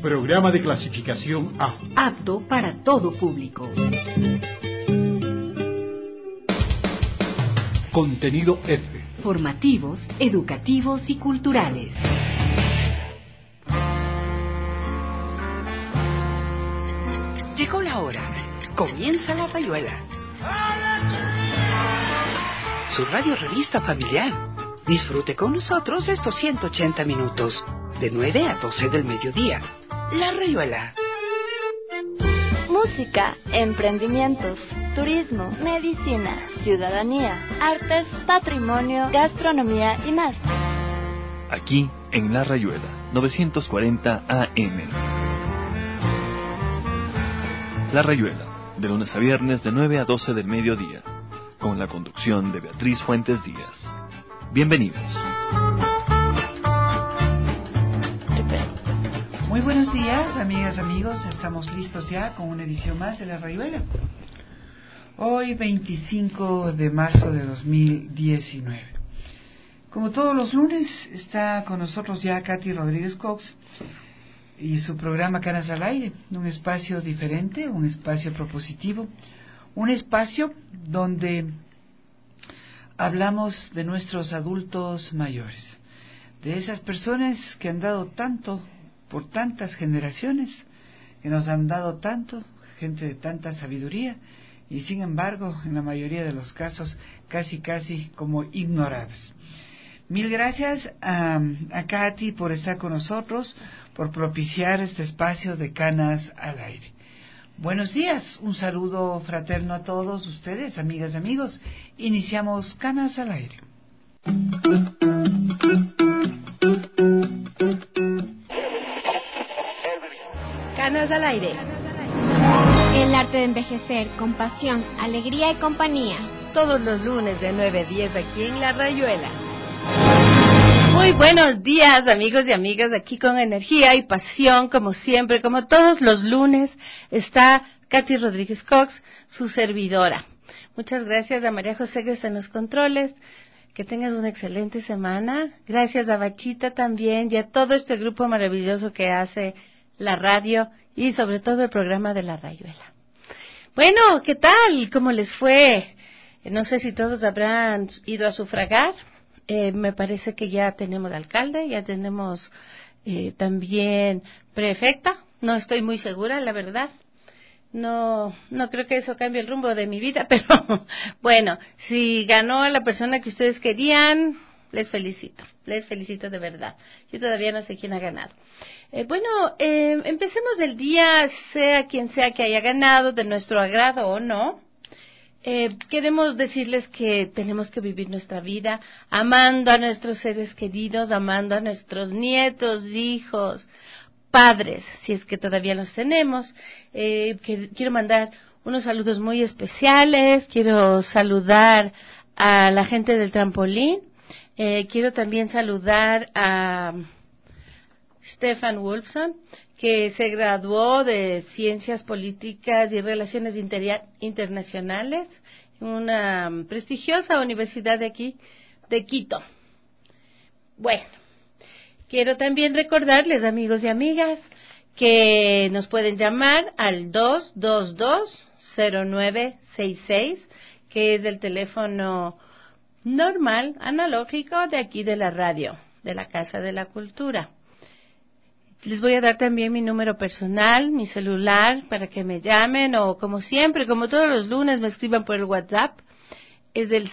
Programa de clasificación A. Apto para todo público. Contenido F. Formativos, educativos y culturales. Llegó la hora. Comienza La Rayuela. Su radio revista familiar. Disfrute con nosotros estos 180 minutos, de 9 a 12 del mediodía. La Rayuela. Música, emprendimientos, turismo, medicina, ciudadanía, artes, patrimonio, gastronomía y más. Aquí en La Rayuela, 940 AM. La Rayuela, de lunes a viernes de 9 a 12 del mediodía, con la conducción de Beatriz Fuentes Díaz. Bienvenidos. Muy buenos días, amigas, amigos. Estamos listos ya con una edición más de La Rayuela. Hoy, 25 de marzo de 2019. Como todos los lunes, está con nosotros ya Katy Rodríguez Cox y su programa Canas al Aire, un espacio diferente, un espacio propositivo, un espacio donde hablamos de nuestros adultos mayores, de esas personas que han dado tanto por tantas generaciones, que nos han dado tanto, gente de tanta sabiduría, y sin embargo, en la mayoría de los casos, casi como ignoradas. Mil gracias a Katy por estar con nosotros, por propiciar este espacio de Canas al Aire. Buenos días, un saludo fraterno a todos ustedes, amigas y amigos. Iniciamos Canas al Aire. Canas al Aire. El arte de envejecer con pasión, alegría y compañía. Todos los lunes de 9 a 10 aquí en La Rayuela. Muy buenos días, amigos y amigas, aquí con energía y pasión, como siempre, como todos los lunes, está Katy Rodríguez Cox, su servidora. Muchas gracias a María José que está en los controles, que tengas una excelente semana. Gracias a Bachita también y a todo este grupo maravilloso que hace la radio y sobre todo el programa de La Rayuela. Bueno, ¿qué tal? ¿Cómo les fue? No sé si todos habrán ido a sufragar. Me parece que ya tenemos alcalde, ya tenemos también prefecta. No estoy muy segura, la verdad. No creo que eso cambie el rumbo de mi vida, pero bueno, si ganó la persona que ustedes querían, les felicito de verdad. Yo todavía no sé quién ha ganado. Empecemos el día, sea quien sea que haya ganado, de nuestro agrado o no. Queremos decirles que tenemos que vivir nuestra vida amando a nuestros seres queridos, amando a nuestros nietos, hijos, padres, si es que todavía los tenemos. Quiero mandar unos saludos muy especiales, quiero saludar a la gente del trampolín, quiero también saludar a Stefan Wolfson, que se graduó de Ciencias Políticas y Relaciones Internacionales en una prestigiosa universidad de aquí, de Quito. Bueno, quiero también recordarles, amigos y amigas, que nos pueden llamar al 222-0966, que es el teléfono normal, analógico, de aquí de la radio, de la Casa de la Cultura. Les voy a dar también mi número personal, mi celular, para que me llamen o, como siempre, como todos los lunes, me escriban por el WhatsApp. Es el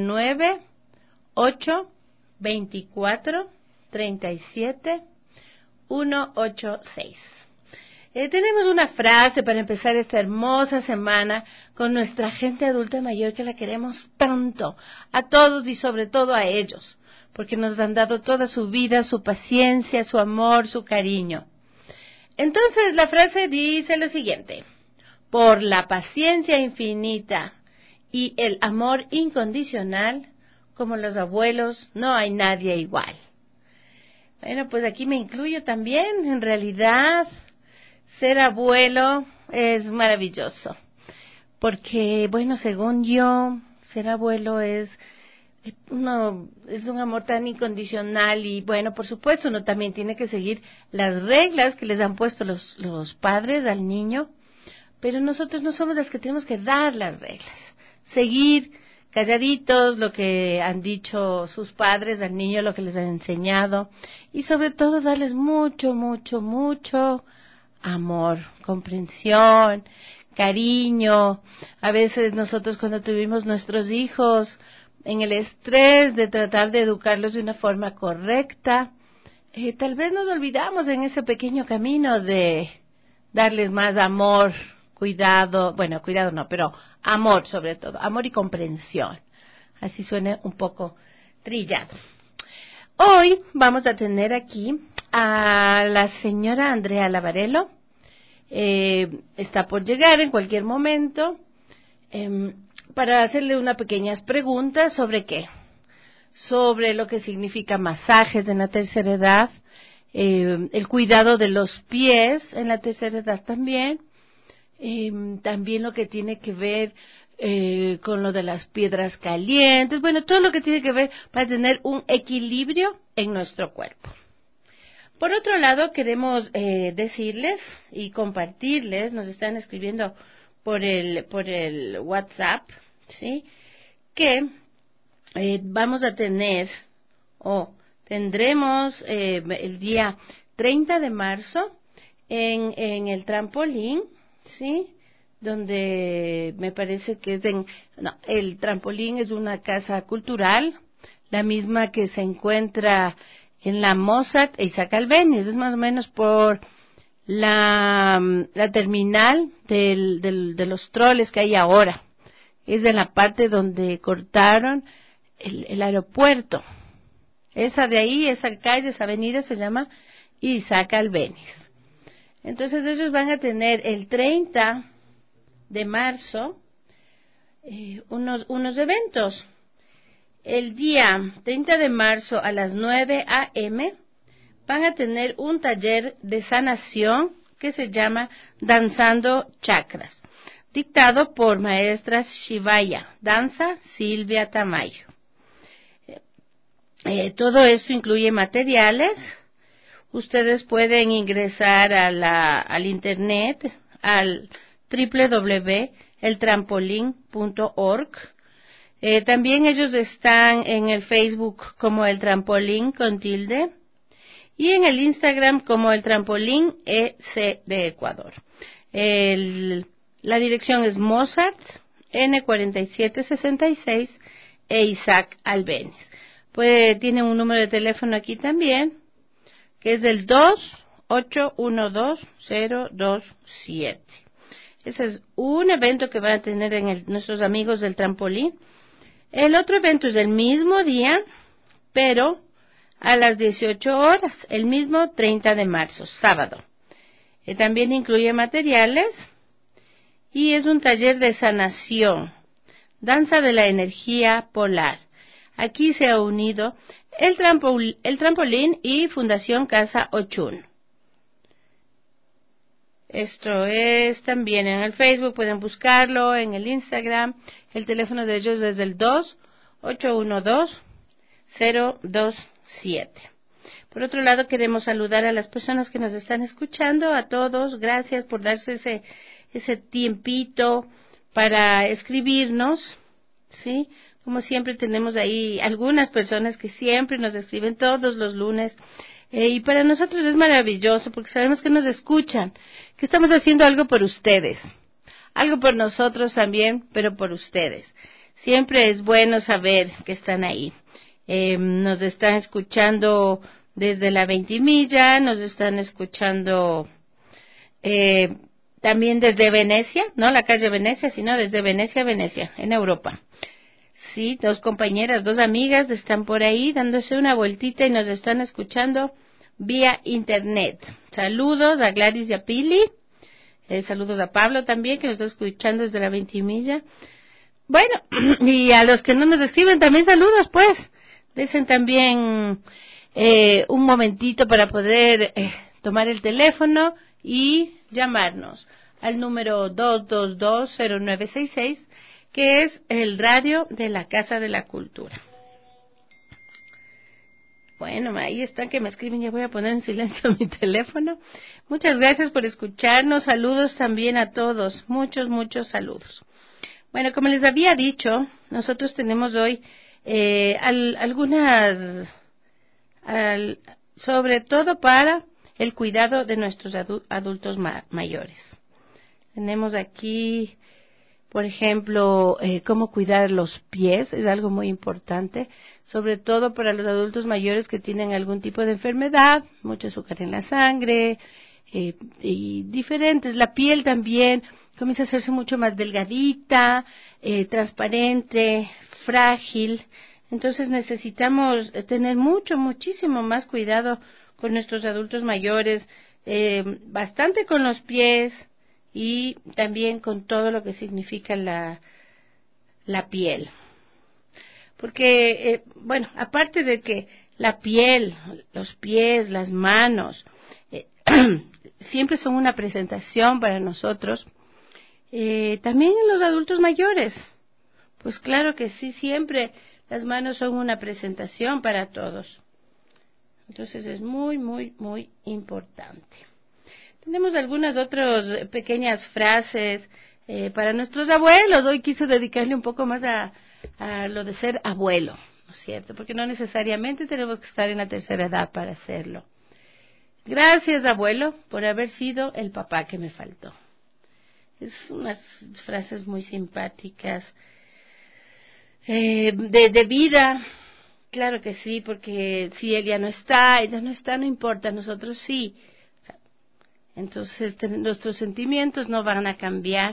098-24-37-186. Tenemos una frase para empezar esta hermosa semana con nuestra gente adulta mayor que la queremos tanto, a todos y sobre todo a ellos, porque nos han dado toda su vida, su paciencia, su amor, su cariño. Entonces la frase dice lo siguiente: por la paciencia infinita y el amor incondicional, como los abuelos, no hay nadie igual. Bueno, pues aquí me incluyo también. En realidad, ser abuelo es maravilloso, porque, bueno, según yo, ser abuelo es uno es un amor tan incondicional y bueno, por supuesto, uno también tiene que seguir las reglas que les han puesto los padres al niño, pero nosotros no somos las que tenemos que dar las reglas. Seguir calladitos lo que han dicho sus padres al niño, lo que les han enseñado y sobre todo darles mucho, mucho, mucho amor, comprensión, cariño. A veces nosotros cuando tuvimos nuestros hijos, en el estrés de tratar de educarlos de una forma correcta, tal vez nos olvidamos en ese pequeño camino de darles más amor, cuidado no, pero amor sobre todo, amor y comprensión. Así suena un poco trillado. Hoy vamos a tener aquí a la señora Andrea Lavarello. Está por llegar en cualquier momento para hacerle unas pequeñas preguntas sobre qué, sobre lo que significa masajes en la tercera edad, el cuidado de los pies en la tercera edad también, también lo que tiene que ver con lo de las piedras calientes, bueno, todo lo que tiene que ver para tener un equilibrio en nuestro cuerpo. Por otro lado, queremos decirles y compartirles, nos están escribiendo por el WhatsApp, ¿sí? Que vamos a tener, tendremos el día 30 de marzo en el trampolín, ¿sí? Donde me parece que el trampolín es una casa cultural, la misma que se encuentra en la Mozart e Isaac Albéniz, es más o menos por la terminal de los troles que hay ahora. Es de la parte donde cortaron el aeropuerto. Esa de ahí, esa calle, esa avenida se llama Isaac Albéniz. Entonces ellos van a tener el 30 de marzo unos eventos. El día 30 de marzo a las 9 a.m. van a tener un taller de sanación que se llama Danzando Chakras, dictado por maestra Shivaya, danza Silvia Tamayo. Todo esto incluye materiales. Ustedes pueden ingresar al internet, al www.eltrampolín.org. También ellos están en el Facebook como El Trampolín con tilde y en el Instagram como El Trampolín EC de Ecuador. La dirección es Mozart N4766 e Isaac Albéniz. Pues tienen un número de teléfono aquí también, que es el 2812027. Ese es un evento que van a tener nuestros amigos del trampolín. El otro evento es el mismo día, pero a las 18 horas, el mismo 30 de marzo, sábado. También incluye materiales y es un taller de sanación, danza de la energía polar. Aquí se ha unido el trampolín y Fundación Casa Ochun. Esto es también en el Facebook, pueden buscarlo, en el Instagram. El teléfono de ellos es el 2812027. Por otro lado, queremos saludar a las personas que nos están escuchando, a todos. Gracias por darse ese tiempito para escribirnos, ¿sí? Como siempre tenemos ahí algunas personas que siempre nos escriben todos los lunes. Y para nosotros es maravilloso porque sabemos que nos escuchan, que estamos haciendo algo por ustedes, algo por nosotros también, pero por ustedes. Siempre es bueno saber que están ahí. Nos están escuchando desde la Ventimilla, nos están escuchando también desde Venecia, no la calle Venecia, sino desde Venecia, en Europa. Sí, dos compañeras, dos amigas están por ahí dándose una vueltita y nos están escuchando vía internet. Saludos a Gladys y a Pili. Saludos a Pablo también, que nos está escuchando desde la Ventimilla. Bueno, y a los que no nos escriben también saludos, pues. Dicen también un momentito para poder tomar el teléfono y llamarnos al número 222-0966, que es el radio de la Casa de la Cultura. Bueno, ahí están que me escriben, ya voy a poner en silencio mi teléfono. Muchas gracias por escucharnos, saludos también a todos, muchos saludos. Bueno, como les había dicho, nosotros tenemos hoy algunas, sobre todo para el cuidado de nuestros adultos mayores. Tenemos aquí, por ejemplo, cómo cuidar los pies, es algo muy importante, sobre todo para los adultos mayores que tienen algún tipo de enfermedad, mucho azúcar en la sangre, y diferentes. La piel también comienza a hacerse mucho más delgadita, transparente, frágil. Entonces necesitamos tener muchísimo más cuidado con nuestros adultos mayores, bastante con los pies y también con todo lo que significa la piel. Porque, bueno, aparte de que la piel, los pies, las manos, siempre son una presentación para nosotros, también en los adultos mayores. Pues claro que sí, siempre las manos son una presentación para todos. Entonces es muy importante. Tenemos algunas otras pequeñas frases para nuestros abuelos. Hoy quise dedicarle un poco más a lo de ser abuelo, ¿no es cierto? Porque no necesariamente tenemos que estar en la tercera edad para hacerlo. Gracias, abuelo, por haber sido el papá que me faltó. Es unas frases muy simpáticas. De vida, claro que sí, porque si ella no está, no importa, nosotros sí. Entonces nuestros sentimientos no van a cambiar,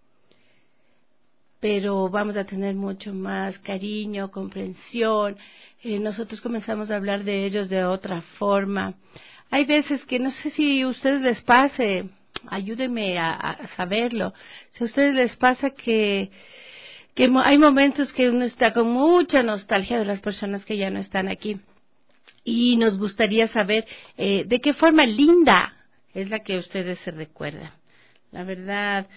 pero vamos a tener mucho más cariño, comprensión. Nosotros comenzamos a hablar de ellos de otra forma. Hay veces que no sé si a ustedes les pase, ayúdenme a saberlo, si a ustedes les pasa que hay momentos que uno está con mucha nostalgia de las personas que ya no están aquí y nos gustaría saber de qué forma linda es la que ustedes se recuerdan. La verdad,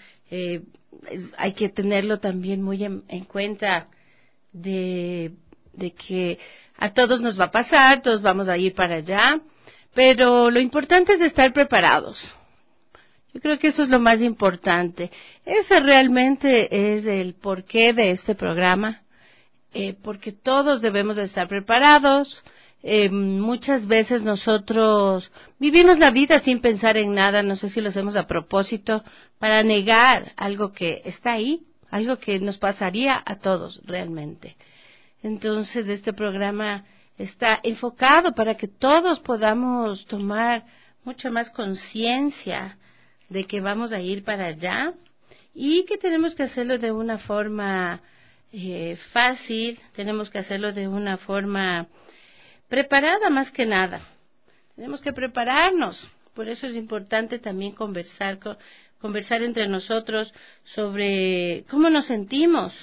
hay que tenerlo también muy en cuenta de que a todos nos va a pasar, todos vamos a ir para allá, pero lo importante es estar preparados. Yo creo que eso es lo más importante. Ese realmente es el porqué de este programa, porque todos debemos de estar preparados. Muchas veces nosotros vivimos la vida sin pensar en nada, no sé si lo hacemos a propósito, para negar algo que está ahí, algo que nos pasaría a todos realmente. Entonces este programa está enfocado para que todos podamos tomar mucha más conciencia de que vamos a ir para allá y que tenemos que hacerlo de una forma fácil, tenemos que hacerlo de una forma preparada más que nada. Tenemos que prepararnos, por eso es importante también conversar entre nosotros sobre cómo nos sentimos,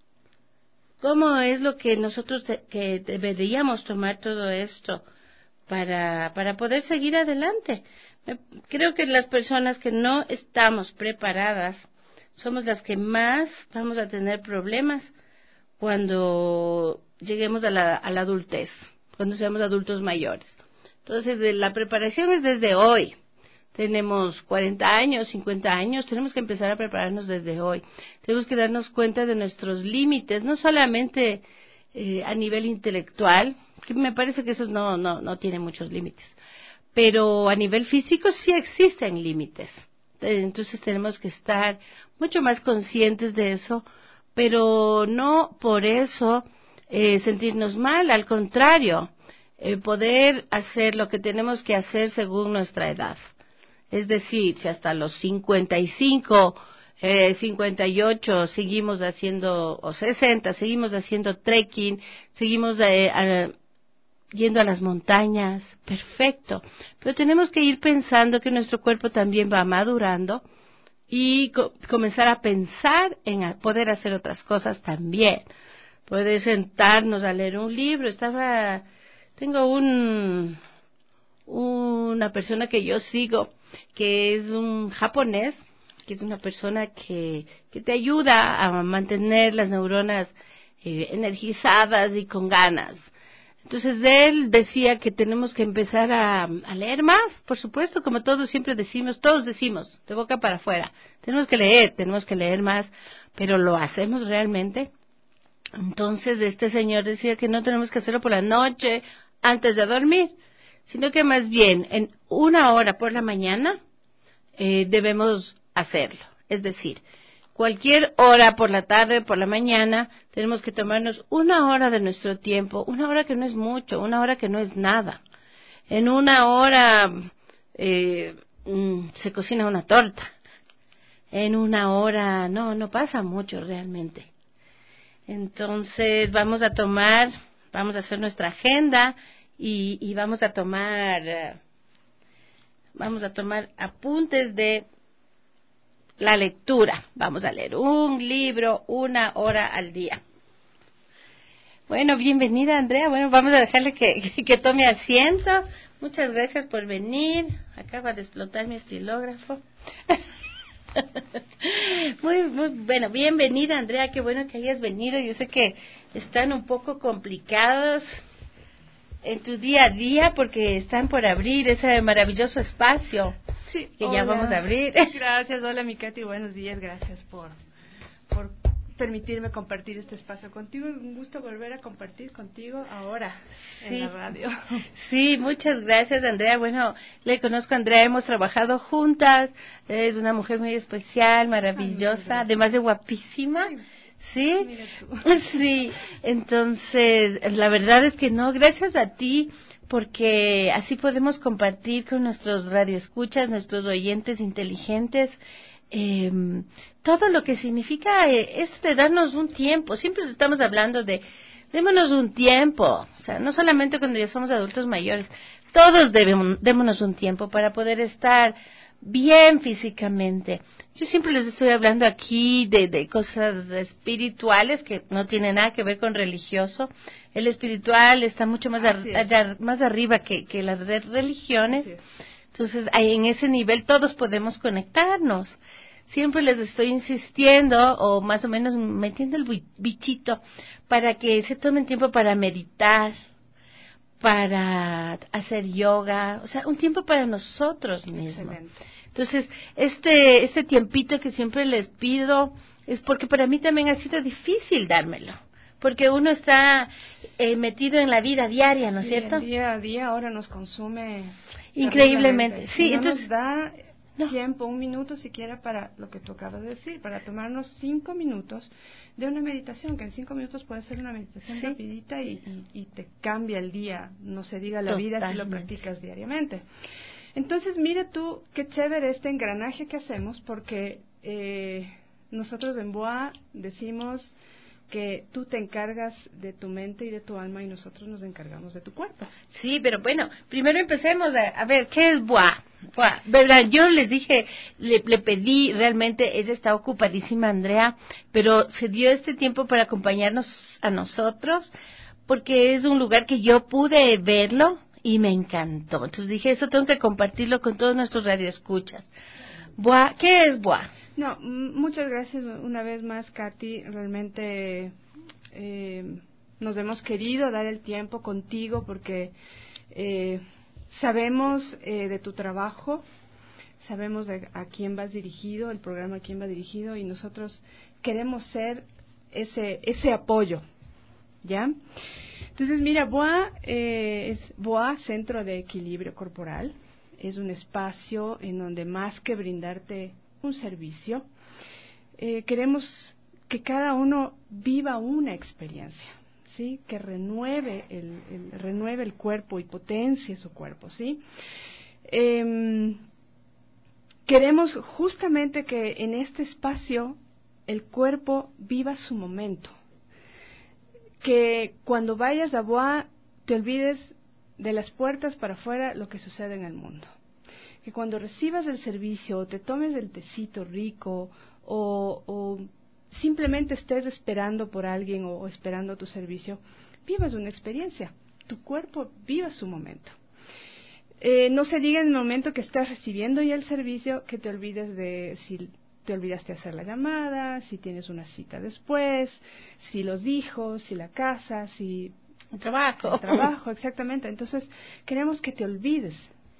cómo es lo que nosotros que deberíamos tomar todo esto para poder seguir adelante. Creo que las personas que no estamos preparadas somos las que más vamos a tener problemas cuando lleguemos a la adultez, cuando seamos adultos mayores. Entonces, la preparación es desde hoy. Tenemos 40 años, 50 años, tenemos que empezar a prepararnos desde hoy. Tenemos que darnos cuenta de nuestros límites, no solamente a nivel intelectual, que me parece que esos no tienen muchos límites, pero a nivel físico sí existen límites. Entonces tenemos que estar mucho más conscientes de eso, pero no por eso sentirnos mal, al contrario, poder hacer lo que tenemos que hacer según nuestra edad. Es decir, si hasta los 55, 58 seguimos haciendo, o 60, seguimos haciendo trekking, seguimos yendo a las montañas, perfecto. Pero tenemos que ir pensando que nuestro cuerpo también va madurando y comenzar a pensar en poder hacer otras cosas también. Poder sentarnos a leer un libro. Tengo una persona que yo sigo, que es un japonés, que es una persona que te ayuda a mantener las neuronas energizadas y con ganas. Entonces él decía que tenemos que empezar a leer más, por supuesto, como todos siempre decimos, de boca para afuera. Tenemos que leer más, pero ¿lo hacemos realmente? Entonces este señor decía que no tenemos que hacerlo por la noche, antes de dormir, sino que más bien en 1 hora por la mañana debemos hacerlo. Es decir, cualquier hora por la tarde, por la mañana, tenemos que tomarnos 1 hora de nuestro tiempo, 1 hora que no es mucho, 1 hora que no es nada. En 1 hora se cocina una torta. En 1 hora no pasa mucho realmente. Entonces vamos a hacer nuestra agenda y vamos a tomar apuntes de la lectura. Vamos a leer un libro 1 hora al día. Bueno, bienvenida Andrea. Bueno, vamos a dejarle que tome asiento. Muchas gracias por venir. Acaba de explotar mi estilógrafo. Muy bueno, bienvenida Andrea, qué bueno que hayas venido. Yo sé que están un poco complicados en tu día a día porque están por abrir ese maravilloso espacio que ya vamos a abrir. Gracias, hola mi Katy, buenos días, gracias por permitirme compartir este espacio contigo. Es un gusto volver a compartir contigo ahora en la radio. Sí, muchas gracias Andrea. Bueno, le conozco a Andrea, hemos trabajado juntas, es una mujer muy especial, maravillosa, además de guapísima. ¿Sí? Mira tú. Sí, entonces, la verdad es que no, gracias a ti, porque así podemos compartir con nuestros radioescuchas, nuestros oyentes inteligentes, todo lo que significa esto de darnos un tiempo. Siempre estamos hablando de démonos un tiempo, o sea, no solamente cuando ya somos adultos mayores, todos démonos un tiempo para poder estar bien físicamente. Yo siempre les estoy hablando aquí de cosas espirituales que no tienen nada que ver con religioso. El espiritual está mucho más más arriba que las religiones. Entonces, en ese nivel todos podemos conectarnos. Siempre les estoy insistiendo, o más o menos metiendo el bichito, para que se tomen tiempo para meditar, para hacer yoga, o sea, un tiempo para nosotros mismos. Excelente. Entonces, este tiempito que siempre les pido es porque para mí también ha sido difícil dármelo, porque uno está metido en la vida diaria, ¿no es cierto? El día a día ahora nos consume increíblemente. Sí, no entonces nos da tiempo, 1 minuto siquiera para lo que tú acabas de decir, para tomarnos 5 minutos de una meditación, que en 5 minutos puede ser una meditación rapidita y te cambia el día, no se diga la vida si lo practicas diariamente. Entonces, mira tú qué chévere este engranaje que hacemos, porque nosotros en BOA decimos que tú te encargas de tu mente y de tu alma y nosotros nos encargamos de tu cuerpo. Sí, pero bueno, primero empecemos a ver, ¿qué es BOA? ¿Verdad? Yo les dije, le pedí, realmente ella está ocupadísima, Andrea, pero se dio este tiempo para acompañarnos a nosotros, porque es un lugar que yo pude verlo y me encantó. Entonces dije, eso tengo que compartirlo con todos nuestros radioescuchas. BOA, ¿qué es BOA? No, muchas gracias una vez más, Katy. Realmente nos hemos querido dar el tiempo contigo porque sabemos de tu trabajo, sabemos a quién vas dirigido, el programa a quién va dirigido, y nosotros queremos ser ese apoyo, ¿ya? Entonces, mira, BOA es BOA, Centro de Equilibrio Corporal. Es un espacio en donde más que brindarte un servicio, queremos que cada uno viva una experiencia, ¿sí? Que renueve el cuerpo y potencie su cuerpo, ¿sí? Queremos justamente que en este espacio el cuerpo viva su momento, que cuando vayas a BOA te olvides de las puertas para afuera lo que sucede en el mundo. Que cuando recibas el servicio o te tomes el tecito rico o simplemente estés esperando por alguien o esperando tu servicio, vivas una experiencia, tu cuerpo viva su momento. No se diga en el momento que estás recibiendo ya el servicio que te olvides de si te olvidaste hacer la llamada, si tienes una cita después, si los hijos, si la casa, si Trabajo. El trabajo, exactamente. Entonces, queremos que te olvides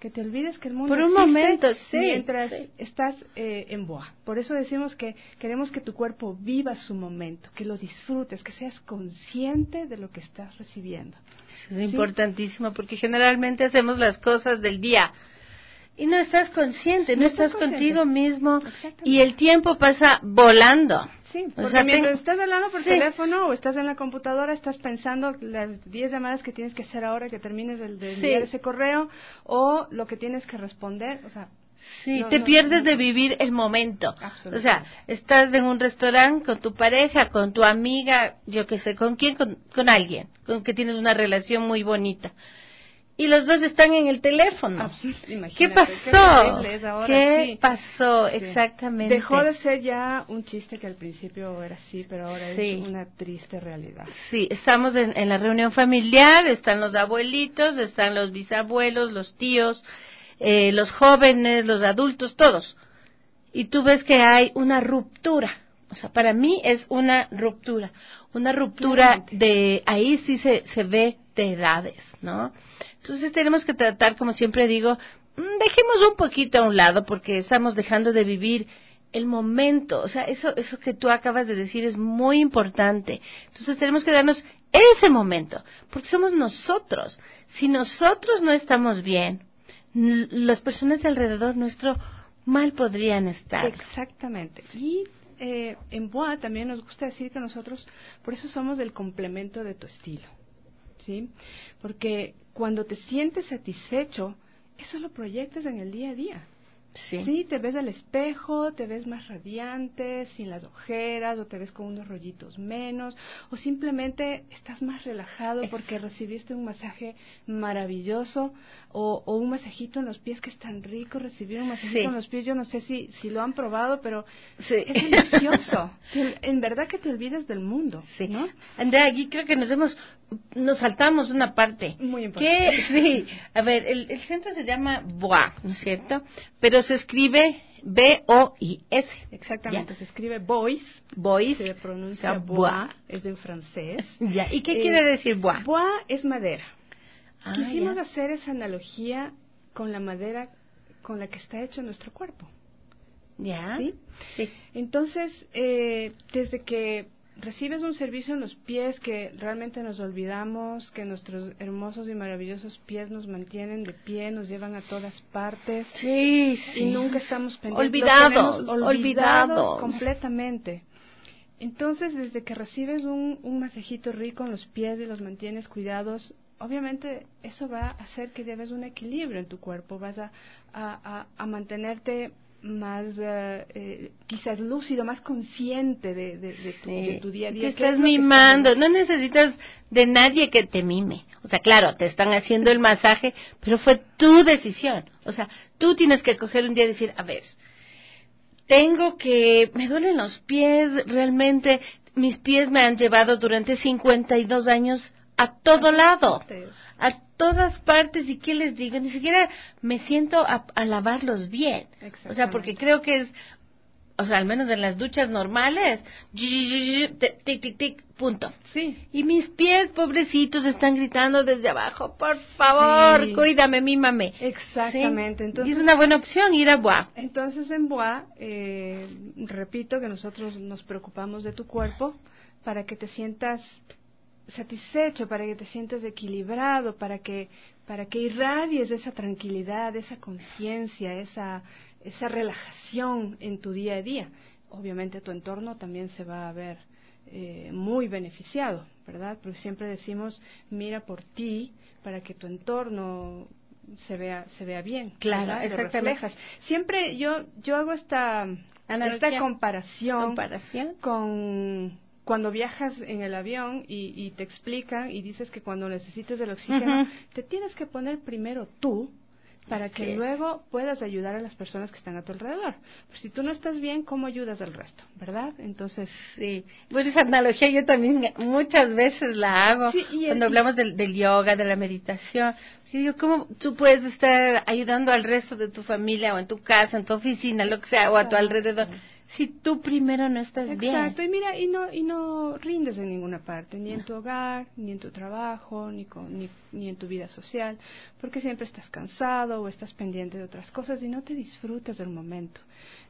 que el mundo por un existe momento, sí, mientras sí. estás en boa. Por eso decimos que queremos que tu cuerpo viva su momento, que lo disfrutes, que seas consciente de lo que estás recibiendo. Eso es importantísimo, porque generalmente hacemos las cosas del día y no estás consciente, no estás contigo mismo, y el tiempo pasa volando. Sí, porque mientras estás hablando por teléfono o estás en la computadora, estás pensando las 10 llamadas que tienes que hacer ahora que termines de enviar ese correo, o lo que tienes que responder, o sea... Sí, te pierdes de vivir el momento. O sea, estás en un restaurante con tu pareja, con tu amiga, yo qué sé, ¿con quién? Con alguien, con que tienes una relación muy bonita. Y los dos están en el teléfono. ¿Qué pasó? ¿Qué pasó? Exactamente. Dejó de ser ya un chiste que al principio era así, pero ahora es una triste realidad. Sí, estamos en la reunión familiar, están los abuelitos, están los bisabuelos, los tíos, los jóvenes, los adultos, todos. Y tú ves que hay una ruptura. O sea, para mí es una ruptura. Una ruptura de, ahí sí se ve de edades, ¿no? Entonces tenemos que tratar, como siempre digo, dejemos un poquito a un lado porque estamos dejando de vivir el momento. O sea, eso que tú acabas de decir es muy importante. Entonces tenemos que darnos ese momento, porque somos nosotros. Si nosotros no estamos bien, las personas de alrededor nuestro mal podrían estar. Exactamente. Y en Boa también nos gusta decir que nosotros, por eso somos el complemento de tu estilo, ¿sí? Porque cuando te sientes satisfecho, eso lo proyectas en el día a día. Sí, te ves al espejo, te ves más radiante, sin las ojeras, o te ves con unos rollitos menos, o simplemente estás más relajado porque recibiste un masaje maravilloso, o un masajito en los pies, que es tan rico recibir un masajito en los pies. Yo no sé si lo han probado, pero es delicioso. En verdad que te olvidas del mundo, ¿no? Andrea, aquí creo que nos saltamos una parte. Muy importante. Sí, a ver, el centro se llama Boa, ¿no es cierto? Pero se escribe B-O-I-S. Exactamente, se escribe Bois. Se pronuncia Bois, es en francés. ¿Y qué quiere decir Bois? Bois es madera. Quisimos hacer esa analogía con la madera con la que está hecho nuestro cuerpo. ¿Sí? Entonces, desde que recibes un servicio en los pies, que realmente nos olvidamos que nuestros hermosos y maravillosos pies nos mantienen de pie, nos llevan a todas partes, y nunca estamos pendientes, olvidados completamente. Entonces, desde que recibes un masajito rico en los pies y los mantienes cuidados, obviamente eso va a hacer que lleves un equilibrio en tu cuerpo, vas a mantenerte más quizás lúcido, más consciente de tu día a día. Te estás mimando, no necesitas de nadie que te mime. O sea, claro, te están haciendo el masaje, pero fue tu decisión. O sea, tú tienes que coger un día y decir, a ver, me duelen los pies, realmente mis pies me han llevado durante 52 años a todo lado, a todas partes. ¿Y qué les digo? Ni siquiera me siento a lavarlos bien. O sea, porque creo que es, o sea, al menos en las duchas normales, tic, tic, tic, punto. Y mis pies, pobrecitos, están gritando desde abajo, por favor, cuídame, mímame. Exactamente. Entonces, y es una buena opción ir a Boa. Entonces, en Boa, repito que nosotros nos preocupamos de tu cuerpo para que te sientas satisfecho, para que te sientas equilibrado, para que irradies esa tranquilidad, esa conciencia, esa relajación en tu día a día. Obviamente tu entorno también se va a ver muy beneficiado, ¿verdad? Pero siempre decimos, mira por ti para que tu entorno se vea bien. Claro, ¿verdad? exactamente. Siempre yo hago esta comparación con cuando viajas en el avión y te explican y dices que cuando necesites el oxígeno, te tienes que poner primero tú para que luego puedas ayudar a las personas que están a tu alrededor. Pues si tú no estás bien, ¿cómo ayudas al resto? ¿Verdad? Entonces, pues esa analogía yo también muchas veces la hago cuando hablamos del yoga, de la meditación. Yo digo, ¿cómo tú puedes estar ayudando al resto de tu familia o en tu casa, en tu oficina, lo que sea, o a tu alrededor, si tú primero no estás bien? Exacto, y mira, y no rindes en ninguna parte, ni en tu hogar, ni en tu trabajo, ni en tu vida social, porque siempre estás cansado o estás pendiente de otras cosas y no te disfrutas del momento.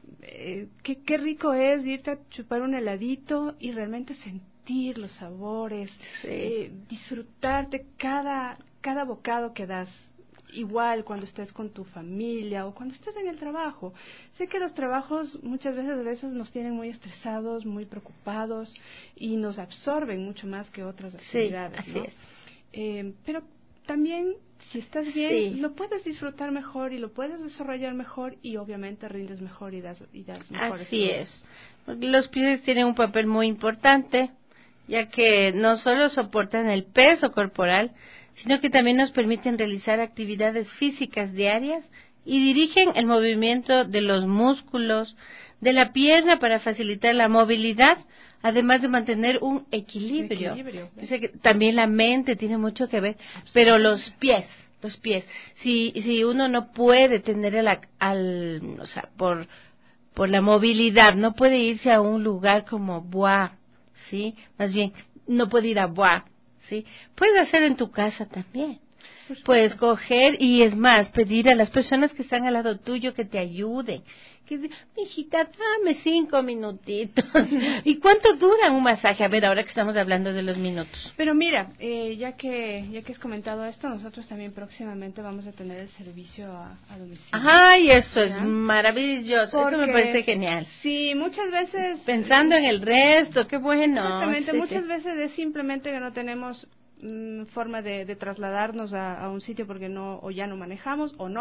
Qué rico es irte a chupar un heladito y realmente sentir los sabores, disfrutarte cada bocado que das. Igual cuando estés con tu familia o cuando estés en el trabajo. Sé que los trabajos muchas veces nos tienen muy estresados, muy preocupados y nos absorben mucho más que otras actividades. Sí, así es. Pero también, si estás bien, lo puedes disfrutar mejor y lo puedes desarrollar mejor y obviamente rindes mejor y das mejores. Así es. Los pies tienen un papel muy importante, ya que no solo soportan el peso corporal, sino que también nos permiten realizar actividades físicas diarias y dirigen el movimiento de los músculos, de la pierna para facilitar la movilidad, además de mantener un equilibrio. O sea que también la mente tiene mucho que ver, pero los pies, si uno no puede tener o sea, por la movilidad, no puede irse a un lugar como Bois, ¿sí? Más bien, no puede ir a Bois, ¿sí? Puedes hacer en tu casa también. Puedes coger y, es más, pedir a las personas que están al lado tuyo que te ayuden. Que, mijita, dame 5 minutitos. ¿Y cuánto dura un masaje? A ver, ahora que estamos hablando de los minutos. Pero mira, ya que has comentado esto, nosotros también próximamente vamos a tener el servicio a domicilio. Ay, eso es maravilloso. Porque, eso me parece genial. Sí, muchas veces... Pensando en el resto, qué bueno. Exactamente, muchas veces es simplemente que no tenemos forma de trasladarnos a un sitio porque ya no manejamos o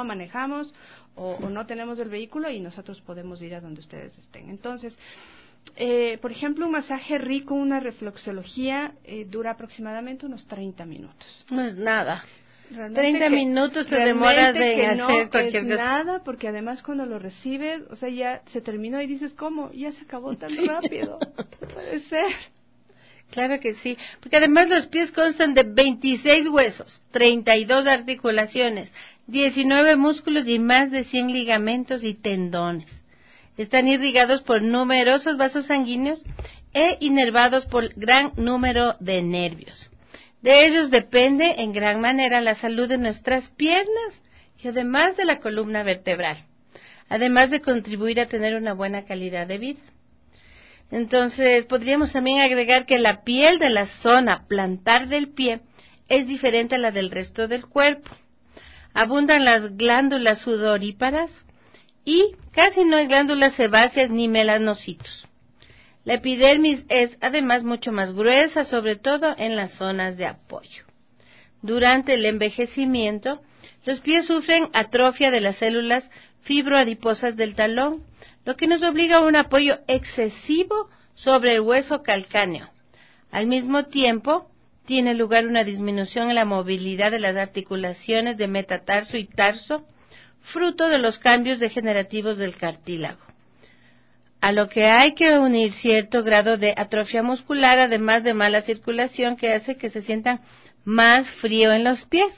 no tenemos el vehículo y nosotros podemos ir a donde ustedes estén. Entonces, por ejemplo, un masaje rico, una reflexología, dura aproximadamente unos 30 minutos. No es nada. 30 minutos te demoras de hacer cualquier cosa. No es nada, porque además cuando lo recibes, o sea, ya se terminó y dices, ¿cómo? Ya se acabó tan rápido. No puede ser. Claro que sí, porque además los pies constan de 26 huesos, 32 articulaciones, 19 músculos y más de 100 ligamentos y tendones. Están irrigados por numerosos vasos sanguíneos e inervados por gran número de nervios. De ellos depende en gran manera la salud de nuestras piernas y además de la columna vertebral, además de contribuir a tener una buena calidad de vida. Entonces, podríamos también agregar que la piel de la zona plantar del pie es diferente a la del resto del cuerpo. Abundan las glándulas sudoríparas y casi no hay glándulas sebáceas ni melanocitos. La epidermis es además mucho más gruesa, sobre todo en las zonas de apoyo. Durante el envejecimiento, los pies sufren atrofia de las células fibroadiposas del talón, lo que nos obliga a un apoyo excesivo sobre el hueso calcáneo. Al mismo tiempo, tiene lugar una disminución en la movilidad de las articulaciones de metatarso y tarso, fruto de los cambios degenerativos del cartílago. A lo que hay que unir cierto grado de atrofia muscular, además de mala circulación, que hace que se sientan más frío en los pies.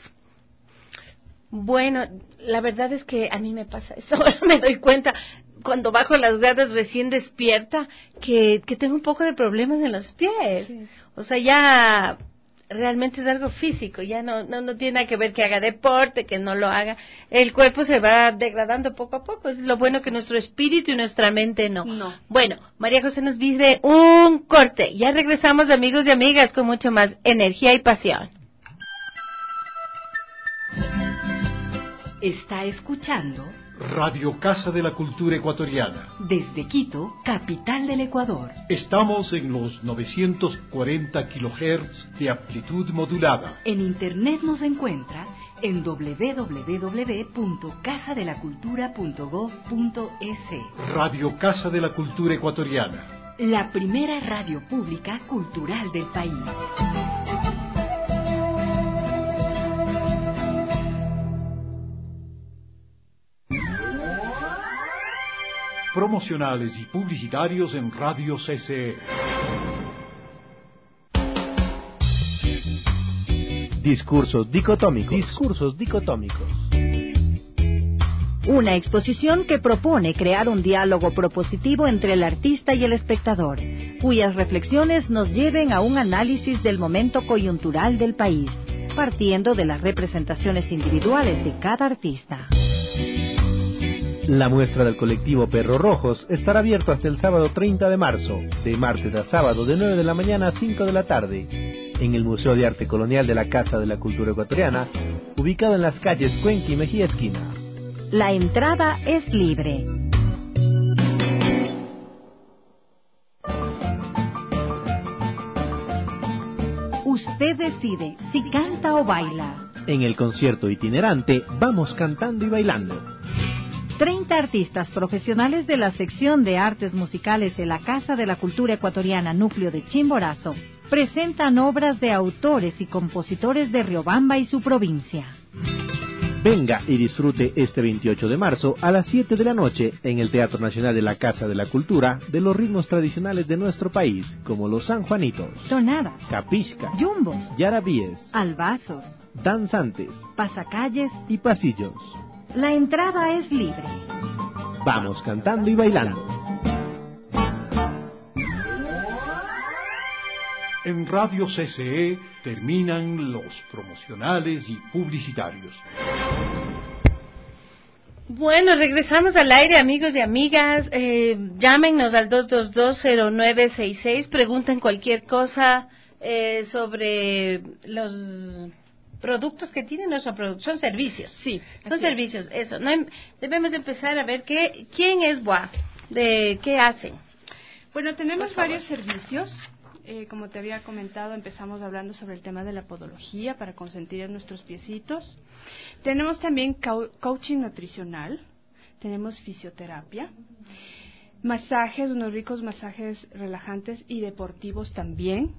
Bueno, la verdad es que a mí me pasa eso, ahora me doy cuenta cuando bajo las gradas recién despierta que tengo un poco de problemas en los pies. Sí. O sea, ya realmente es algo físico, ya no tiene nada que ver que haga deporte, que no lo haga. El cuerpo se va degradando poco a poco, es lo bueno que nuestro espíritu y nuestra mente no. Bueno, María José nos pide un corte, ya regresamos amigos y amigas con mucho más energía y pasión. Está escuchando Radio Casa de la Cultura Ecuatoriana. Desde Quito, capital del Ecuador. Estamos en los 940 kHz de amplitud modulada. En internet nos encuentra en www.casadelacultura.gov.es. Radio Casa de la Cultura Ecuatoriana. La primera radio pública cultural del país. Promocionales y publicitarios en Radio CCE. Discursos dicotómicos. Una exposición que propone crear un diálogo propositivo entre el artista y el espectador, cuyas reflexiones nos lleven a un análisis del momento coyuntural del país, partiendo de las representaciones individuales de cada artista. La muestra del colectivo Perros Rojos estará abierto hasta el sábado 30 de marzo, de martes a sábado de 9 de la mañana a 5 de la tarde, en el Museo de Arte Colonial de la Casa de la Cultura Ecuatoriana, ubicado en las calles Cuenca y Mejía Esquina. La entrada es libre. Usted decide si canta o baila. En el concierto itinerante, vamos cantando y bailando. 30 artistas profesionales de la sección de artes musicales de la Casa de la Cultura Ecuatoriana Núcleo de Chimborazo presentan obras de autores y compositores de Riobamba y su provincia. Venga y disfrute este 28 de marzo a las 7 de la noche en el Teatro Nacional de la Casa de la Cultura de los ritmos tradicionales de nuestro país, como los sanjuanitos, tonadas, capisca, yumbos, yarabíes, albazos, danzantes, pasacalles y pasillos. La entrada es libre. Vamos cantando y bailando. En Radio CCE terminan los promocionales y publicitarios. Bueno, regresamos al aire, amigos y amigas. Llámenos al 222-0966, pregunten cualquier cosa sobre los productos que tiene nuestra producción, servicios. Sí, son servicios, eso. No, debemos empezar a ver quién es BUA, de qué hacen. Bueno, tenemos varios servicios. Como te había comentado, empezamos hablando sobre el tema de la podología para consentir nuestros piecitos. Tenemos también coaching nutricional, tenemos fisioterapia, masajes, unos ricos masajes relajantes y deportivos también.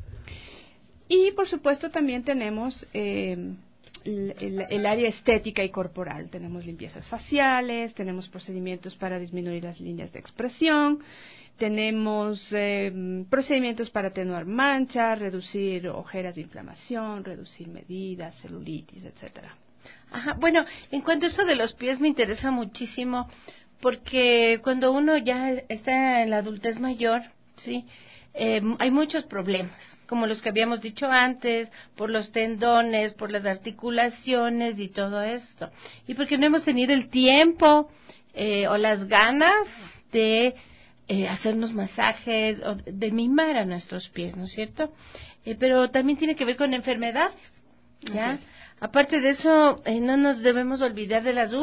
Y por supuesto también tenemos el área estética y corporal. Tenemos limpiezas faciales, tenemos procedimientos para disminuir las líneas de expresión, tenemos procedimientos para atenuar manchas, reducir ojeras de inflamación, reducir medidas, celulitis, etcétera. Ajá, bueno, en cuanto a eso de los pies me interesa muchísimo porque cuando uno ya está en la adultez mayor, sí, hay muchos problemas, como los que habíamos dicho antes, por los tendones, por las articulaciones y todo esto. Y porque no hemos tenido el tiempo o las ganas de hacernos masajes o de mimar a nuestros pies, ¿no es cierto? Pero también tiene que ver con enfermedades, ¿ya? Aparte de eso, no nos debemos olvidar de las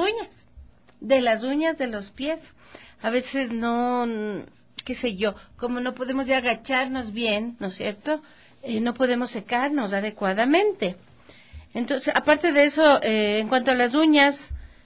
uñas de los pies. A veces no, qué sé yo, como no podemos ya agacharnos bien, ¿no es cierto? No podemos secarnos adecuadamente. Entonces, aparte de eso, en cuanto a las uñas,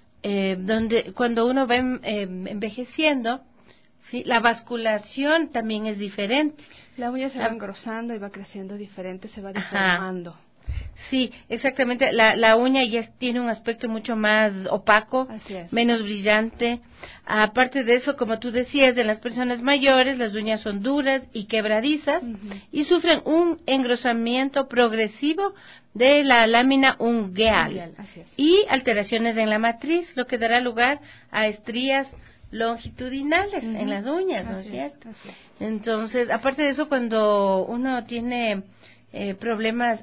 cuando uno va envejeciendo, sí, la vasculación también es diferente. La uña se va engrosando y va creciendo diferente, se va deformando. Ajá. Sí, exactamente. La uña ya tiene un aspecto mucho más opaco, menos brillante. Aparte de eso, como tú decías, en las personas mayores las uñas son duras y quebradizas y sufren un engrosamiento progresivo de la lámina ungueal y alteraciones en la matriz, lo que dará lugar a estrías longitudinales en las uñas, ¿no es cierto? Entonces, aparte de eso, cuando uno tiene problemas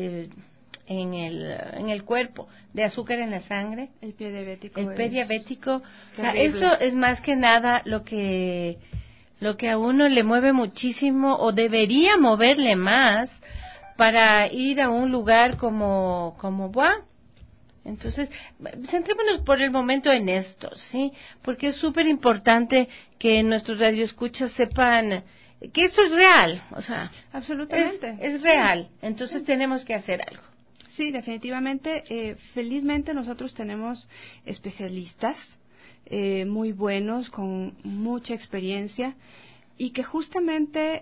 en el cuerpo de azúcar en la sangre, el pie diabético, o sea, esto es más que nada lo que a uno le mueve muchísimo o debería moverle más para ir a un lugar como BUA. Entonces, centrémonos por el momento en esto, ¿sí? Porque es súper importante que nuestros radioescuchas sepan que esto es real, o sea, absolutamente es real. Entonces tenemos que hacer algo. Sí, definitivamente. Felizmente nosotros tenemos especialistas muy buenos, con mucha experiencia y que justamente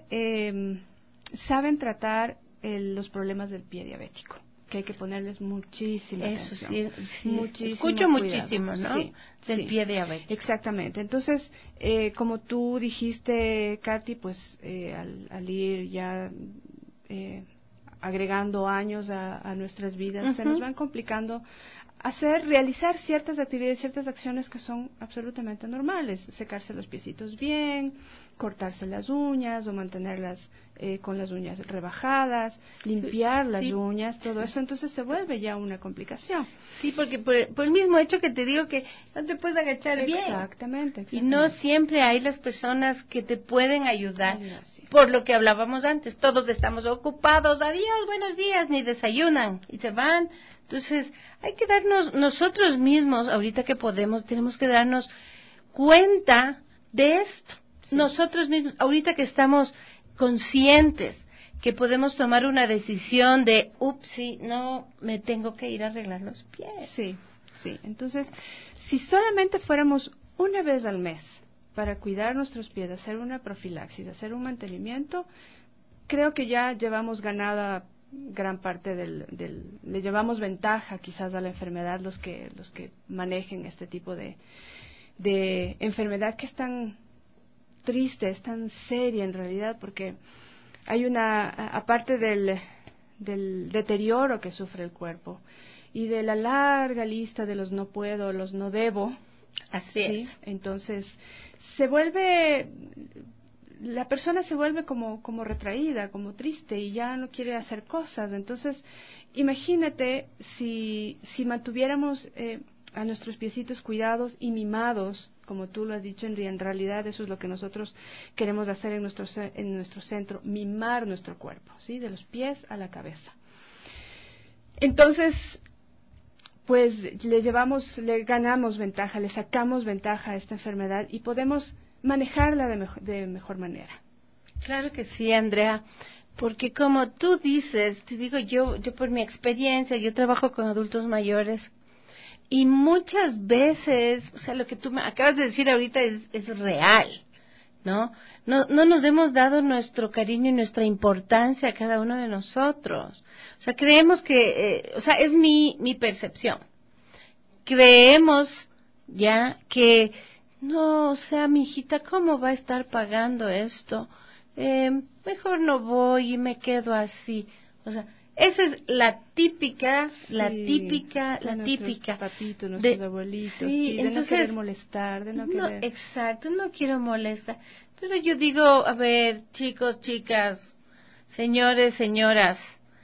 saben tratar los problemas del pie diabético, que hay que ponerles muchísima atención. Eso sí, escucho muchísimo, ¿no? Sí, del pie diabético. Exactamente. Entonces, como tú dijiste, Katy, pues al ir ya agregando años a nuestras vidas, se nos van complicando realizar ciertas actividades, ciertas acciones que son absolutamente normales, secarse los piecitos bien, cortarse las uñas o mantenerlas con las uñas rebajadas, limpiar las uñas, todo eso, entonces se vuelve ya una complicación. Sí, porque por el mismo hecho que te digo que no te puedes agachar bien. Exactamente. Y no siempre hay las personas que te pueden ayudar, por lo que hablábamos antes, todos estamos ocupados, adiós, buenos días, ni desayunan y se van. Entonces, hay que darnos, nosotros mismos, ahorita que podemos, tenemos que darnos cuenta de esto. Sí. Nosotros mismos, ahorita que estamos conscientes, que podemos tomar una decisión de, upsi, no, me tengo que ir a arreglar los pies. Sí, sí. Entonces, si solamente fuéramos una vez al mes para cuidar nuestros pies, hacer una profilaxis, hacer un mantenimiento, creo que ya llevamos ganada gran parte le llevamos ventaja quizás a la enfermedad los que manejen este tipo de enfermedad que es tan triste, es tan seria en realidad, porque hay aparte del deterioro que sufre el cuerpo y de la larga lista de los no puedo, los no debo, así es. Entonces la persona se vuelve como retraída, como triste y ya no quiere hacer cosas. Entonces, imagínate si mantuviéramos a nuestros piecitos cuidados y mimados, como tú lo has dicho, en realidad eso es lo que nosotros queremos hacer en nuestro centro, mimar nuestro cuerpo, ¿sí? De los pies a la cabeza. Entonces, pues le ganamos ventaja, le sacamos ventaja a esta enfermedad y podemos manejarla de mejor manera. Claro que sí, Andrea, porque como tú dices, te digo yo por mi experiencia, yo trabajo con adultos mayores y muchas veces, o sea, lo que tú me acabas de decir ahorita es real, ¿no? No nos hemos dado nuestro cariño y nuestra importancia a cada uno de nosotros. O sea, creemos que, es mi percepción. Creemos ya que no, o sea, mi hijita, ¿cómo va a estar pagando esto? Mejor no voy y me quedo así. O sea, esa es la típica. Papitos, nuestros abuelitos, de entonces, no querer molestar, de no querer. Exacto, no quiero molestar. Pero yo digo, a ver, chicos, chicas, señores, señoras,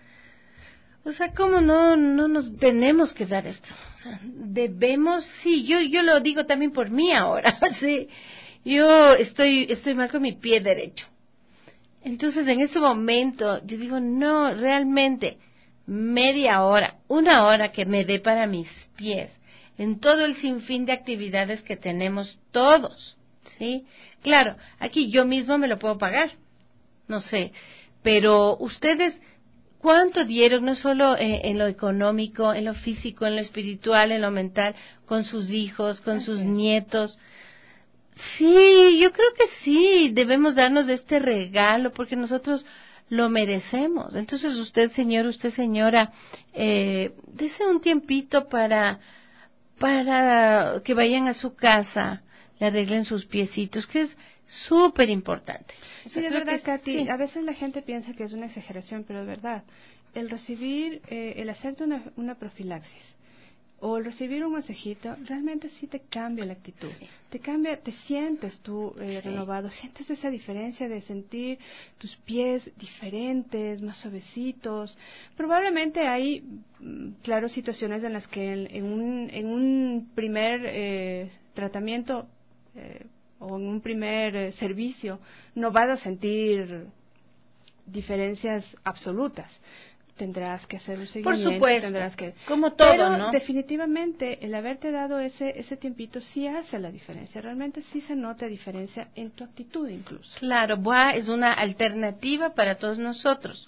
o sea, ¿cómo no nos tenemos que dar esto? O sea, debemos, sí, yo lo digo también por mí ahora, sí. Yo estoy mal con mi pie derecho. Entonces, en este momento, yo digo, no, realmente, media hora, una hora que me dé para mis pies, en todo el sinfín de actividades que tenemos todos, ¿sí? Claro, aquí yo mismo me lo puedo pagar, no sé, pero ustedes, ¿cuánto dieron, no solo en lo económico, en lo físico, en lo espiritual, en lo mental, con sus hijos, con sus nietos? Sí, yo creo que sí, debemos darnos este regalo porque nosotros lo merecemos. Entonces usted, señor, usted, señora, dese un tiempito para que vayan a su casa, le arreglen sus piecitos, que es súper importante. Sí, de verdad, Katy, sí. A veces la gente piensa que es una exageración, pero es verdad. El hacerte una profilaxis o el recibir un masajito, realmente sí te cambia la actitud. Sí. Te sientes tú renovado, sientes esa diferencia de sentir tus pies diferentes, más suavecitos. Probablemente hay, claro, situaciones en las que en un primer tratamiento o en un primer servicio no vas a sentir diferencias absolutas. Tendrás que hacer un seguimiento. Por supuesto, tendrás que, como todo, pero ¿no? Definitivamente el haberte dado ese tiempito sí hace la diferencia. Realmente sí se nota diferencia en tu actitud incluso. Claro, BOA es una alternativa para todos nosotros.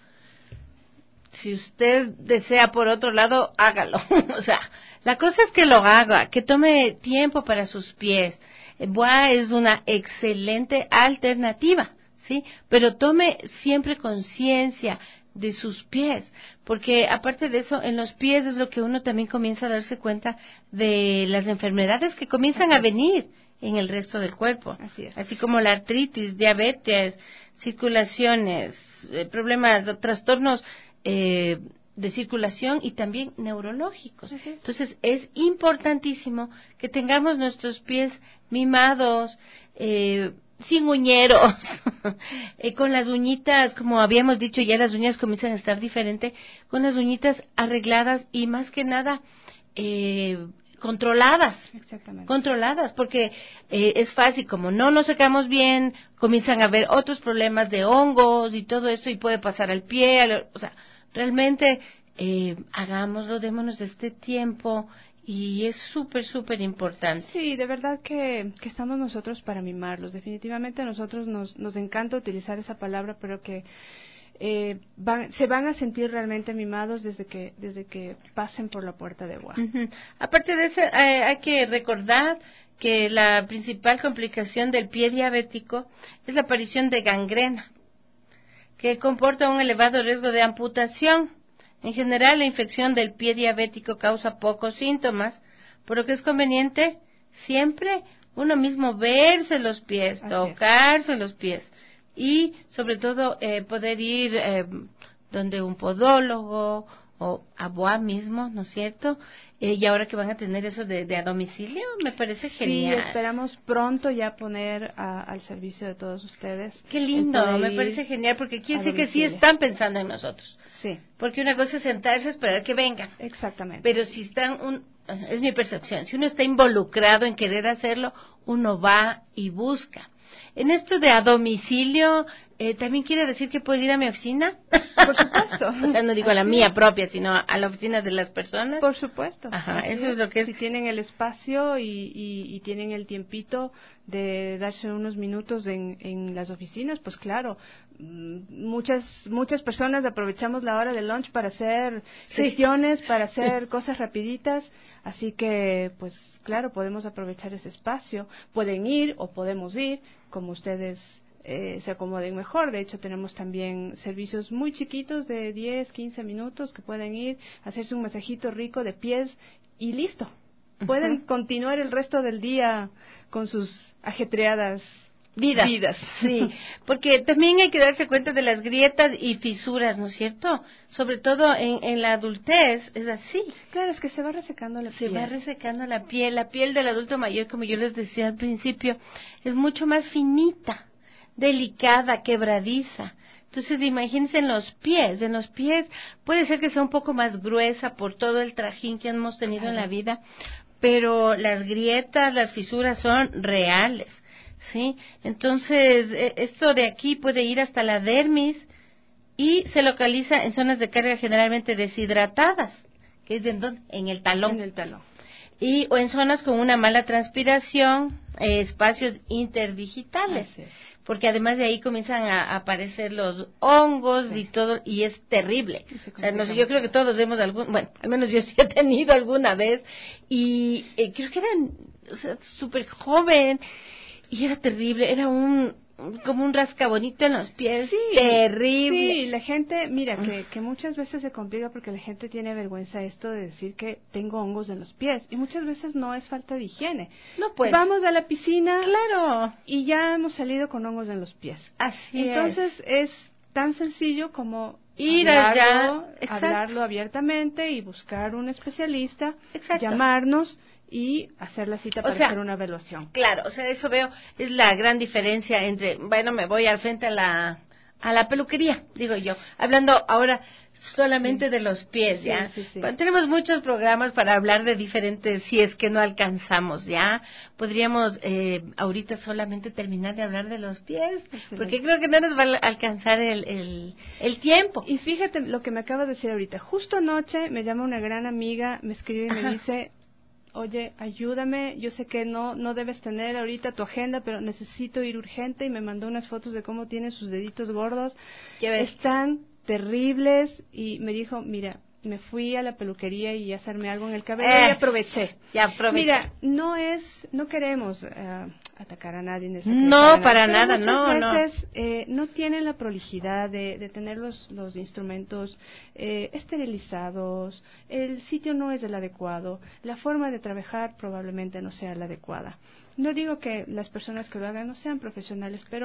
Si usted desea por otro lado, hágalo. O sea, la cosa es que lo haga, que tome tiempo para sus pies. BOA es una excelente alternativa, ¿sí? Pero tome siempre conciencia de sus pies, porque aparte de eso, en los pies es lo que uno también comienza a darse cuenta de las enfermedades que comienzan a venir en el resto del cuerpo. Así es. Así como la artritis, diabetes, circulaciones, problemas, trastornos de circulación y también neurológicos. Entonces es importantísimo que tengamos nuestros pies mimados, sin uñeros, con las uñitas, como habíamos dicho, ya las uñas comienzan a estar diferente, con las uñitas arregladas y más que nada controladas. Exactamente. Controladas, porque es fácil, como no nos secamos bien, comienzan a haber otros problemas de hongos y todo esto y puede pasar al pie, o sea, realmente hagámoslo, démonos este tiempo y es súper, súper importante. Sí, de verdad que estamos nosotros para mimarlos. Definitivamente a nosotros nos encanta utilizar esa palabra, pero que se van a sentir realmente mimados desde que pasen por la puerta de agua. Aparte de eso, hay que recordar que la principal complicación del pie diabético es la aparición de gangrena, que comporta un elevado riesgo de amputación. En general, la infección del pie diabético causa pocos síntomas, por lo que es conveniente siempre uno mismo verse los pies, tocarse los pies y, sobre todo, poder ir donde un podólogo o a BOA mismo, ¿no es cierto? Y ahora que van a tener eso de a domicilio, me parece genial. Sí, esperamos pronto ya poner al servicio de todos ustedes. Qué lindo, me parece genial, porque quiere decir que sí están pensando en nosotros. Sí. Porque una cosa es sentarse a esperar que vengan. Exactamente. Pero si están, es mi percepción, si uno está involucrado en querer hacerlo, uno va y busca. En esto de a domicilio, ¿también quiere decir que puedo ir a mi oficina? Por supuesto. O sea, no digo a la mía propia, sino a la oficina de las personas. Por supuesto. Ajá, eso es lo que es. Si tienen el espacio y tienen el tiempito de darse unos minutos en las oficinas, pues claro, muchas personas aprovechamos la hora del lunch para hacer gestiones, para hacer cosas rapiditas, así que pues claro, podemos aprovechar ese espacio. Pueden ir o podemos ir, como ustedes se acomoden mejor. De hecho, tenemos también servicios muy chiquitos de 10, 15 minutos que pueden ir, hacerse un masajito rico de pies y listo. Pueden continuar el resto del día con sus ajetreadas vidas. Sí, porque también hay que darse cuenta de las grietas y fisuras, ¿no es cierto? Sobre todo en la adultez, es así. Claro, es que se va resecando la piel. Se va resecando la piel. La piel del adulto mayor, como yo les decía al principio, es mucho más finita, delicada, quebradiza. Entonces, imagínense en los pies puede ser que sea un poco más gruesa por todo el trajín que hemos tenido en la vida, pero las grietas, las fisuras son reales. ¿Sí? Entonces, esto de aquí puede ir hasta la dermis y se localiza en zonas de carga generalmente deshidratadas, que es en el talón. En el talón. O en zonas con una mala transpiración, espacios interdigitales. Porque además de ahí comienzan a aparecer los hongos y todo, y es terrible. O sea, no sé, yo creo que todos hemos bueno, al menos yo sí he tenido alguna vez, y creo que eran, súper joven, y era terrible, era como un rascabonito en los pies, terrible. Sí, la gente, mira, que muchas veces se complica porque la gente tiene vergüenza esto de decir que tengo hongos en los pies, y muchas veces no es falta de higiene. No, pues. Vamos a la piscina, claro, y ya hemos salido con hongos en los pies. Así Entonces es tan sencillo como ir allá, hablarlo abiertamente y buscar un especialista, llamarnos y hacer la cita para hacer una evaluación. Claro, o sea, eso veo, es la gran diferencia entre, bueno, me voy al frente a la peluquería, digo yo, hablando ahora solamente de los pies, ¿ya? Sí. Bueno, tenemos muchos programas para hablar de diferentes, si es que no alcanzamos, ¿ya? Podríamos ahorita solamente terminar de hablar de los pies, porque creo que no nos va a alcanzar el tiempo. Y fíjate lo que me acaba de decir ahorita, justo anoche me llama una gran amiga, me escribe y me dice, oye, ayúdame, yo sé que no debes tener ahorita tu agenda, pero necesito ir urgente, y me mandó unas fotos de cómo tiene sus deditos gordos. Están terribles, y me dijo, mira, me fui a la peluquería y hacerme algo en el cabello y aproveché. Mira, no queremos atacar a nadie. No, para nada, muchas veces no tienen la prolijidad de tener los instrumentos esterilizados, el sitio no es el adecuado, la forma de trabajar probablemente no sea la adecuada. No digo que las personas que lo hagan no sean profesionales, pero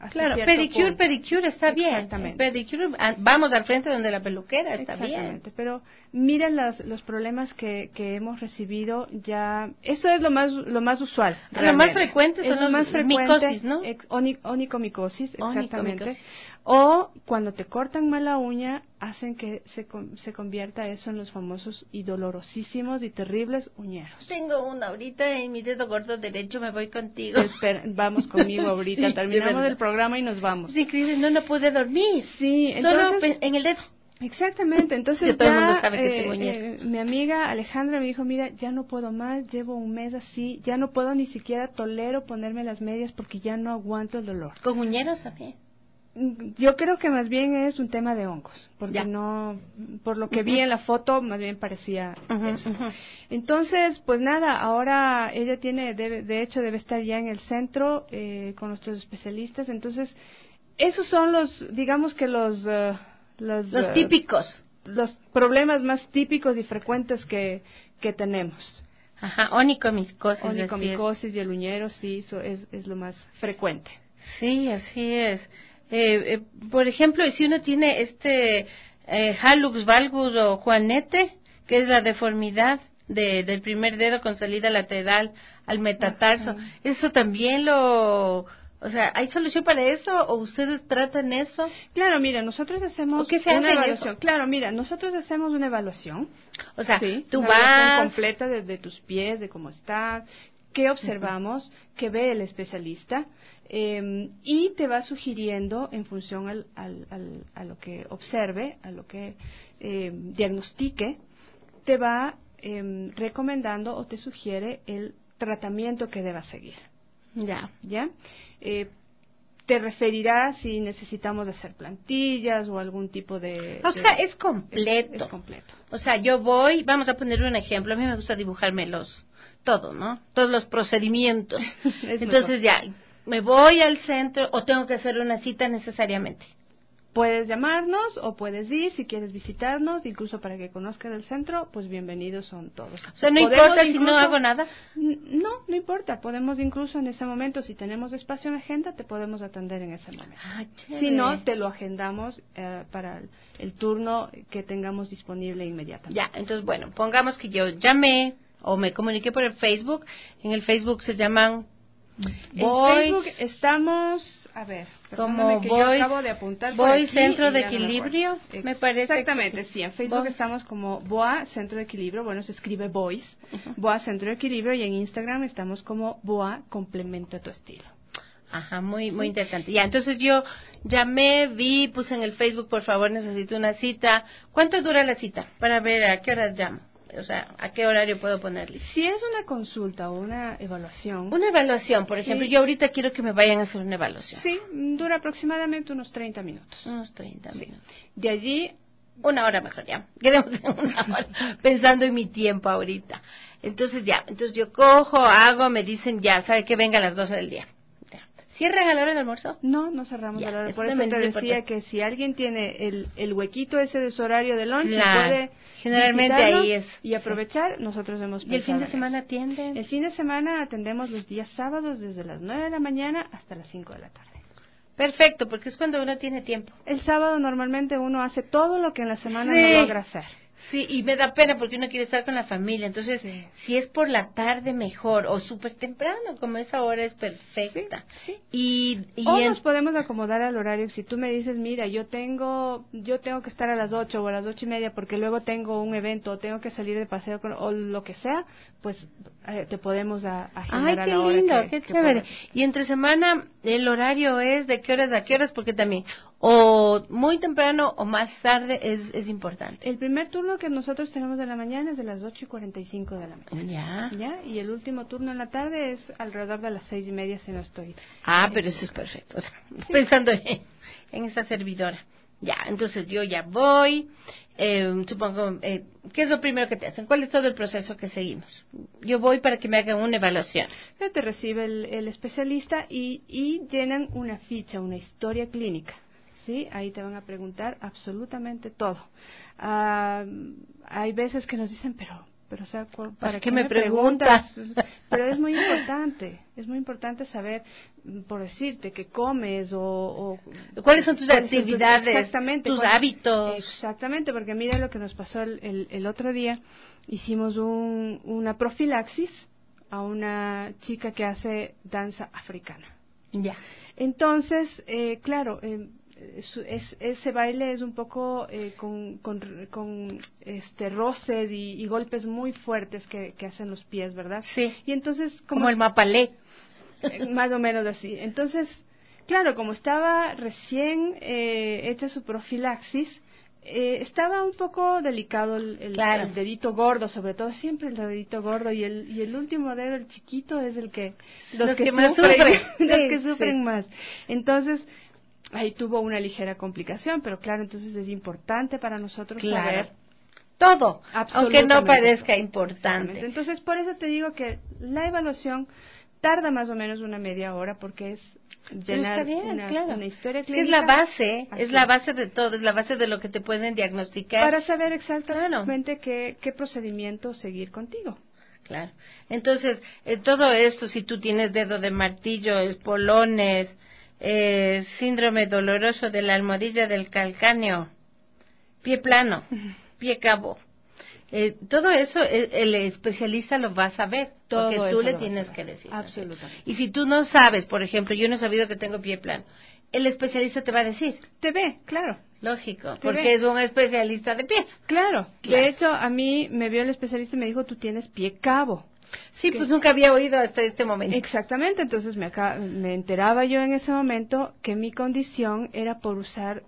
Claro, pedicure está bien. Pedicure, vamos al frente donde la peluquera, está bien. Exactamente, pero mira los problemas que hemos recibido ya. Eso es lo más usual. Lo más frecuente son los micosis, ¿no? Onicomicosis, exactamente. O cuando te cortan mal la uña, hacen que se convierta eso en los famosos y dolorosísimos y terribles uñeros. Tengo una ahorita en mi dedo gordo derecho, me voy contigo. Vamos conmigo ahorita, sí, terminamos el programa y nos vamos. Sí, Cris, no pude dormir. Sí, entonces, solo en el dedo. Exactamente, entonces todo el mundo sabe que tengo uñeros. Mi amiga Alejandra me dijo, mira, ya no puedo más, llevo un mes así, ya no puedo ni siquiera tolero ponerme las medias porque ya no aguanto el dolor. ¿Con uñeros también? Yo creo que más bien es un tema de hongos, porque por lo que vi en la foto, más bien parecía eso. Entonces, pues nada, ahora ella de hecho debe estar ya en el centro con nuestros especialistas. Entonces, esos son digamos que los típicos, los problemas más típicos y frecuentes que tenemos. Ajá, onicomicosis. Onicomicosis y el uñero, sí, eso es lo más frecuente. Sí, así es. Por ejemplo, si uno tiene hallux valgus o juanete, que es la deformidad del primer dedo con salida lateral al metatarso, eso también o sea, ¿hay solución para eso o ustedes tratan eso? Claro, mira, nosotros hacemos una evaluación. Claro, mira, nosotros hacemos una evaluación. O sea, tú una evaluación completa de tus pies, de cómo estás, qué observamos, qué ve el especialista, y te va sugiriendo en función a lo que observe, a lo que diagnostique, te va recomendando o te sugiere el tratamiento que debas seguir. ¿Ya? Te referirá si necesitamos hacer plantillas o algún tipo de... O sea, es completo. Es completo. O sea, yo vamos a poner un ejemplo, a mí me gusta dibujarme todo, ¿no? Todos los procedimientos. Entonces ya, me voy al centro o tengo que hacer una cita necesariamente. Puedes llamarnos o puedes ir si quieres visitarnos, incluso para que conozcas el centro, pues bienvenidos son todos. O sea, no importa si no hago nada. No importa, podemos incluso en ese momento, si tenemos espacio en agenda, te podemos atender en ese momento. Si no, te lo agendamos para el turno que tengamos disponible inmediatamente. Ya, entonces bueno, pongamos que yo llamé o me comuniqué por el Facebook. En el Facebook se llaman Boys. En Facebook estamos... A ver, como que yo acabo de apuntar Boy Centro de Equilibrio, me parece. Exactamente, sí. En Facebook estamos como BOA Centro de Equilibrio, bueno, se escribe Boys, BOA Centro de Equilibrio, y en Instagram estamos como BOA Complemento a tu Estilo. Ajá, muy interesante. Ya, entonces yo llamé, puse en el Facebook, por favor, necesito una cita. ¿Cuánto dura la cita? Para ver a qué horas llamo. O sea, ¿a qué horario puedo ponerle? Si es una consulta o una evaluación. Una evaluación, por ejemplo. Yo ahorita quiero que me vayan a hacer una evaluación. Sí, dura aproximadamente unos 30 minutos. Unos 30 minutos. De allí... Una hora mejor, ya. Quedemos en una hora, pensando en mi tiempo ahorita. Entonces yo cojo, me dicen ya, ¿sabe qué? Venga a las 12 del día. ¿Cierran a la hora del almuerzo? No cerramos a la hora. Por eso te decía que si alguien tiene el huequito ese de su horario de lunch, puede generalmente ahí es. Y aprovechar, nosotros hemos pensado. ¿Y el fin de semana atienden? El fin de semana atendemos los días sábados desde las 9 de la mañana hasta las 5 de la tarde. Perfecto, porque es cuando uno tiene tiempo. El sábado normalmente uno hace todo lo que en la semana no logra hacer. Sí, y me da pena porque uno quiere estar con la familia. Entonces, si es por la tarde, mejor. O súper temprano, como esa hora es perfecta. Sí. Y nos podemos acomodar al horario. Si tú me dices, mira, yo tengo que estar a las 8 o a las 8:30 porque luego tengo un evento o tengo que salir de paseo o lo que sea, pues te podemos agendar a la hora. Ay, qué lindo, qué chévere. Y entre semana, el horario es de qué horas a qué horas, porque también o muy temprano o más tarde es importante. El primer turno que nosotros tenemos de la mañana es de las 8:45 de la mañana. Ya. Y el último turno en la tarde es alrededor de las 6:30, si no estoy. Pero eso es perfecto. O sea, pensando en esta servidora. Ya, entonces yo ya voy. Supongo, ¿qué es lo primero que te hacen? ¿Cuál es todo el proceso que seguimos? Yo voy para que me hagan una evaluación. Te recibe el especialista y llenan una ficha, una historia clínica. Sí, ahí te van a preguntar absolutamente todo. Hay veces que nos dicen, pero pero o sea, ¿para qué me preguntas? Pero es muy importante saber, por decirte, qué comes o cuáles son tus actividades, exactamente, tus hábitos. Exactamente, porque mira lo que nos pasó el otro día, hicimos una profilaxis a una chica que hace danza africana. Ya. Entonces, claro, ese baile es un poco con roces y golpes muy fuertes que hacen los pies, ¿verdad? Sí. Y entonces como el mapalé. Más o menos así. Entonces, claro, como estaba recién hecha su profilaxis, estaba un poco delicado el dedito gordo, sobre todo siempre el dedito gordo, y el último dedo, el chiquito, es el que los que más sufren, los que sufren más. Entonces, ahí tuvo una ligera complicación, pero claro, entonces es importante para nosotros saber todo, aunque no parezca importante. Entonces, por eso te digo que la evaluación tarda más o menos una media hora, porque es llenar una historia clínica. Es la base, es la base de todo, es la base de lo que te pueden diagnosticar. Para saber exactamente qué procedimiento seguir contigo. Claro. Entonces, todo esto, si tú tienes dedo de martillo, espolones, síndrome doloroso de la almohadilla del calcáneo, pie plano, pie cabo, todo eso el especialista lo va a saber, porque tú le tienes que decir. Absolutamente. Y si tú no sabes, por ejemplo, yo no he sabido que tengo pie plano, el especialista te va a decir. Te ve, claro. Lógico, porque es un especialista de pies. Claro. De hecho, a mí me vio el especialista y me dijo, tú tienes pie cabo. Sí, pues nunca había oído hasta este momento. Exactamente, entonces me enteraba yo en ese momento que mi condición era por usar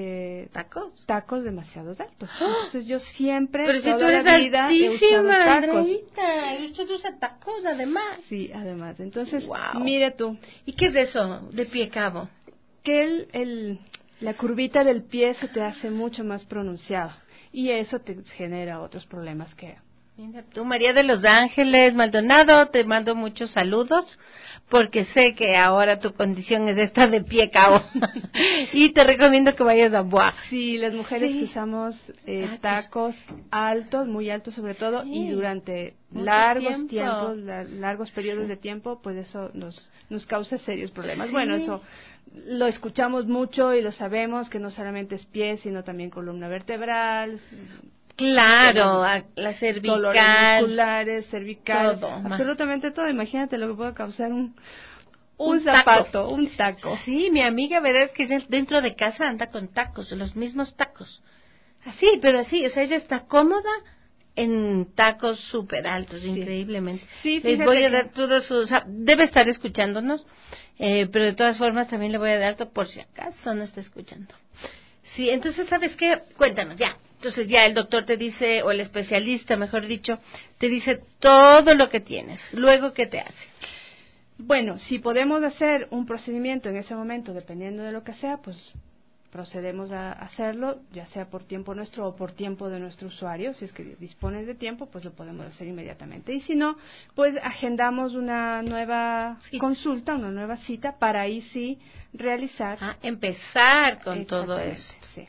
tacos demasiado altos. Entonces yo siempre, pero si toda tú eres la vida he usado tacos. Andreita, y usted usa tacos además. Sí, además. Entonces, wow. Mire tú. ¿Y qué es eso de pie cabo? Que la curvita del pie se te hace mucho más pronunciada y eso te genera otros problemas que... Mira tú, María de los Ángeles Maldonado, te mando muchos saludos porque sé que ahora tu condición es esta de pie cabo y te recomiendo que vayas a Boa. Sí, las mujeres que usamos tacos altos, muy altos sobre todo, y durante largos tiempos, largos periodos de tiempo, pues eso nos causa serios problemas. Bueno, eso lo escuchamos mucho y lo sabemos, que no solamente es pie, sino también columna vertebral. Claro, la cervical, dolores musculares, cervical, todo, absolutamente todo. Imagínate lo que puede causar un zapato, un taco. Sí, mi amiga, verdad es que dentro de casa anda con tacos, los mismos tacos. Así, pero así, o sea, ella está cómoda en tacos súper altos, increíblemente. Sí, les voy a dar todos sus... debe estar escuchándonos, pero de todas formas también le voy a dar por si acaso no está escuchando. Sí, entonces, ¿sabes qué? Cuéntanos, ya. Entonces ya el doctor te dice, o el especialista, mejor dicho, te dice todo lo que tienes. Luego, ¿qué te hace? Bueno, si podemos hacer un procedimiento en ese momento, dependiendo de lo que sea, pues procedemos a hacerlo, ya sea por tiempo nuestro o por tiempo de nuestro usuario. Si es que dispones de tiempo, pues lo podemos hacer inmediatamente. Y si no, pues agendamos una nueva consulta, una nueva cita, para ahí sí realizar. Empezar con todo eso. Sí.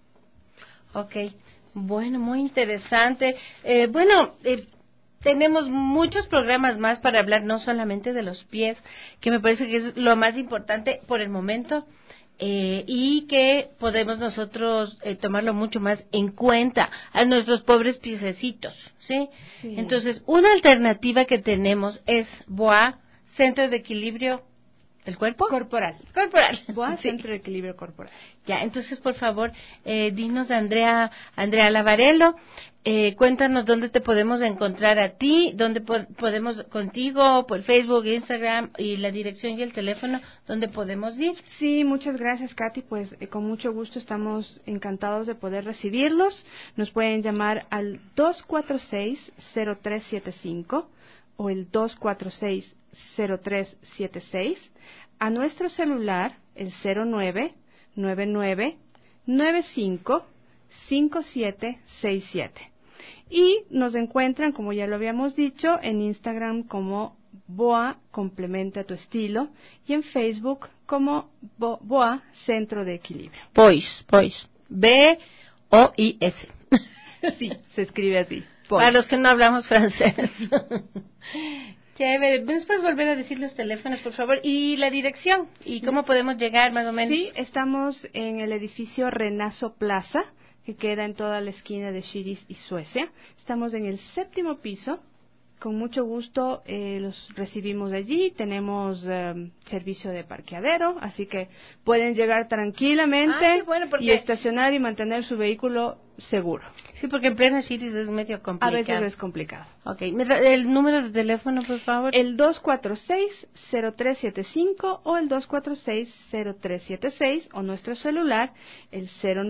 Ok, bueno, muy interesante. Tenemos muchos programas más para hablar, no solamente de los pies, que me parece que es lo más importante por el momento, y que podemos nosotros tomarlo mucho más en cuenta a nuestros pobres piececitos, ¿sí? Entonces, una alternativa que tenemos es BOA, Centro de Equilibrio ¿del cuerpo? Corporal. BOA, Centro de Equilibrio Corporal. Ya, entonces, por favor, dinos, Andrea Lavarello, cuéntanos dónde te podemos encontrar a ti, dónde podemos contigo, por Facebook, Instagram, y la dirección y el teléfono, dónde podemos ir. Sí, muchas gracias, Katy. Pues con mucho gusto estamos encantados de poder recibirlos. Nos pueden llamar al 246-0375 o el 246-0376, a nuestro celular, el 0999-955767. Y nos encuentran, como ya lo habíamos dicho, en Instagram como BOA Complementa tu Estilo y en Facebook como BOA Centro de Equilibrio. Bois. B-O-I-S. Sí, se escribe así. pollo. Para los que no hablamos francés. Chévere. ¿Nos puedes volver a decir los teléfonos, por favor? Y la dirección. ¿Y cómo podemos llegar, más o menos? Sí, estamos en el edificio Renazo Plaza, que queda en toda la esquina de Chiris y Suecia. Estamos en el 7º piso. Con mucho gusto los recibimos allí. Tenemos servicio de parqueadero, así que pueden llegar tranquilamente y estacionar y mantener su vehículo seguro. Sí, porque en plena Chiris es medio complicado. A veces es complicado. Ok, el número de teléfono, por favor. El 246-0375 o el 246-0376 o nuestro celular, el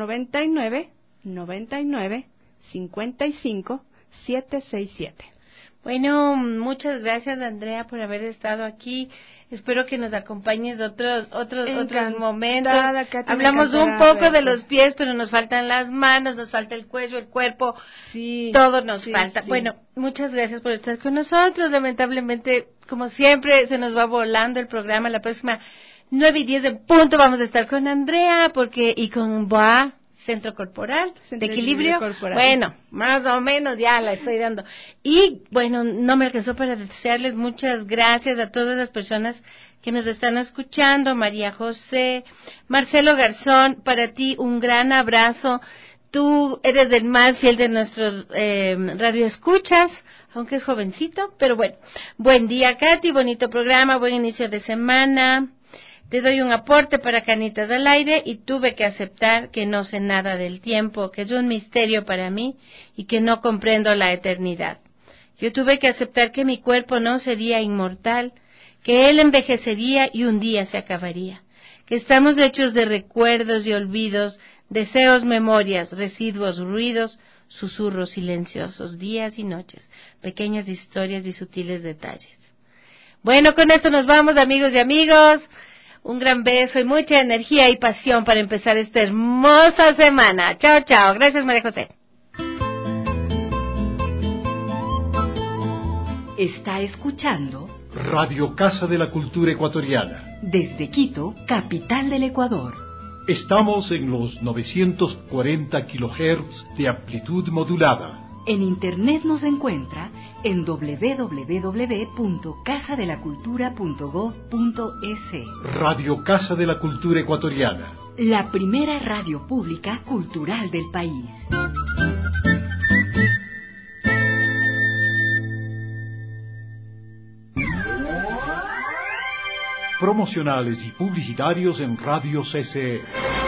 099-99-55-767. Bueno, muchas gracias, Andrea, por haber estado aquí. Espero que nos acompañes otros momentos. Katy, hablamos un poco de los pies, pero nos faltan las manos, nos falta el cuello, el cuerpo. Sí, todo nos falta. Sí. Bueno, muchas gracias por estar con nosotros. Lamentablemente, como siempre, se nos va volando el programa. La próxima 9:10 en punto vamos a estar con Andrea y con Boa. Centro Corporal, de Equilibrio. Bueno, más o menos ya la estoy dando. Y bueno, no me alcanzó para desearles muchas gracias a todas las personas que nos están escuchando. María José, Marcelo Garzón, para ti un gran abrazo. Tú eres el más fiel de nuestros radioescuchas, aunque es jovencito, pero bueno. Buen día, Katy, bonito programa, buen inicio de semana. Te doy un aporte para Canitas al Aire y tuve que aceptar que no sé nada del tiempo, que es un misterio para mí y que no comprendo la eternidad. Yo tuve que aceptar que mi cuerpo no sería inmortal, que él envejecería y un día se acabaría, que estamos hechos de recuerdos y olvidos, deseos, memorias, residuos, ruidos, susurros silenciosos, días y noches, pequeñas historias y sutiles detalles. Bueno, con esto nos vamos, amigos y amigos. Un gran beso y mucha energía y pasión para empezar esta hermosa semana. Chao, chao. Gracias, María José. Está escuchando Radio Casa de la Cultura Ecuatoriana. Desde Quito, capital del Ecuador. Estamos en los 940 kHz de amplitud modulada. En Internet nos encuentra en www.casadelacultura.gov.es. Radio Casa de la Cultura Ecuatoriana. La primera radio pública cultural del país. Promocionales y publicitarios en Radio CCE.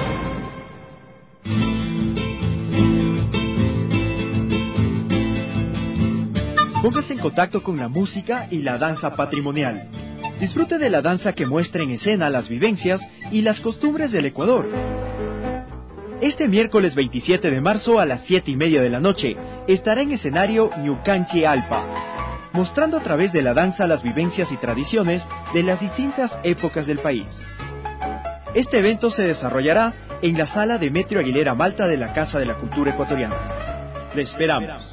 Póngase en contacto con la música y la danza patrimonial. Disfrute de la danza que muestra en escena las vivencias y las costumbres del Ecuador. Este miércoles 27 de marzo a las 7:30 de la noche estará en escenario Ñucanchi Alpa, mostrando a través de la danza las vivencias y tradiciones de las distintas épocas del país. Este evento se desarrollará en la sala Demetrio Aguilera Malta de la Casa de la Cultura Ecuatoriana. ¡Le esperamos!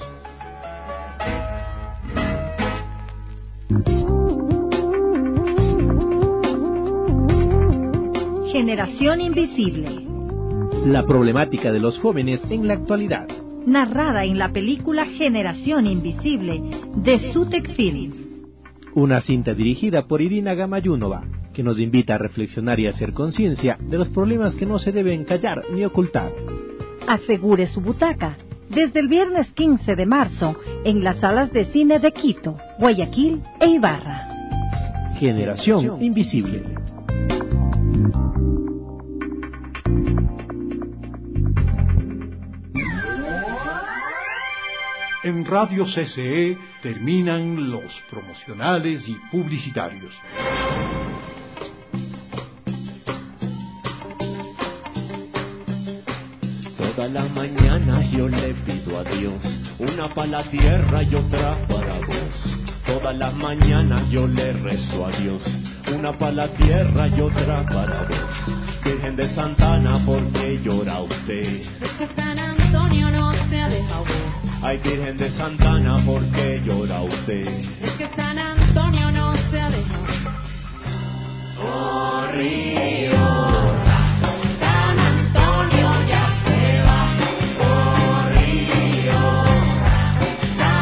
Generación Invisible. La problemática de los jóvenes en la actualidad. Narrada en la película Generación Invisible de Sutec Films. Una cinta dirigida por Irina Gamayunova, que nos invita a reflexionar y hacer conciencia de los problemas que no se deben callar ni ocultar. Asegure su butaca desde el viernes 15 de marzo en las salas de cine de Quito, Guayaquil e Ibarra. Generación Invisible. En Radio CCE terminan los promocionales y publicitarios. Todas las mañanas yo le pido a Dios una para la tierra y otra para vos. Todas las mañanas yo le rezo a Dios una para la tierra y otra para vos. Virgen de Santana, ¿por qué llora usted? Es que San Antonio no se ha dejado ver. Ay, Virgen de Santana, ¿por qué llora usted? Es que San Antonio no se ha dejado ver. Oh, río. San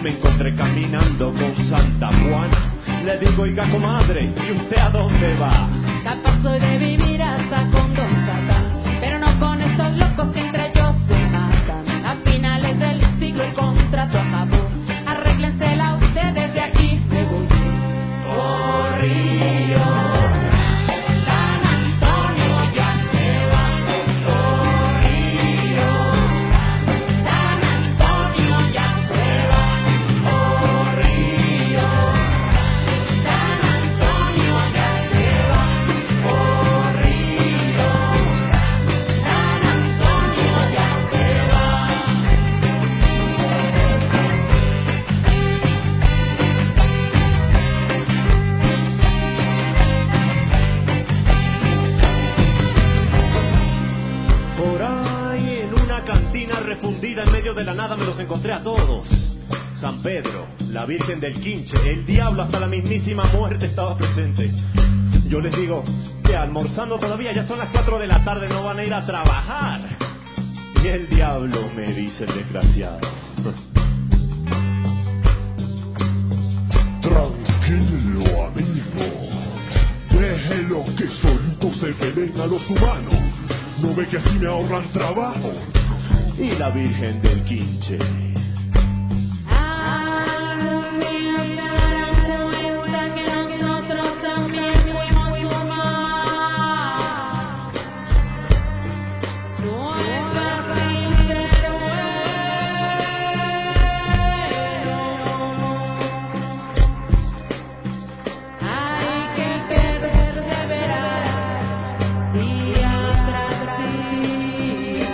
me encontré caminando con Santa Juana. Le digo, oiga comadre, ¿y usted a dónde va? Capaz soy de vivir hasta con Don Satán, pero no con estos locos que entre ellos se matan. A finales del siglo el contrato acabó. Arréglensela ustedes, de aquí me voy. Oh, Río. En medio de la nada me los encontré a todos. San Pedro, la Virgen del Quinche, el diablo, hasta la mismísima muerte estaba presente. Yo les digo, que almorzando todavía, ya son las 4 de la tarde, no van a ir a trabajar. Y el diablo me dice, el desgraciado. Tranquilo, amigo. Déjelo que solitos se peleen a los humanos. ¿No ve que así me ahorran trabajo? Y la Virgen del Quinche. Algún día se darán cuenta que nosotros también fuimos humanos. No es fácil ser bueno. Hay que perseverar día tras día.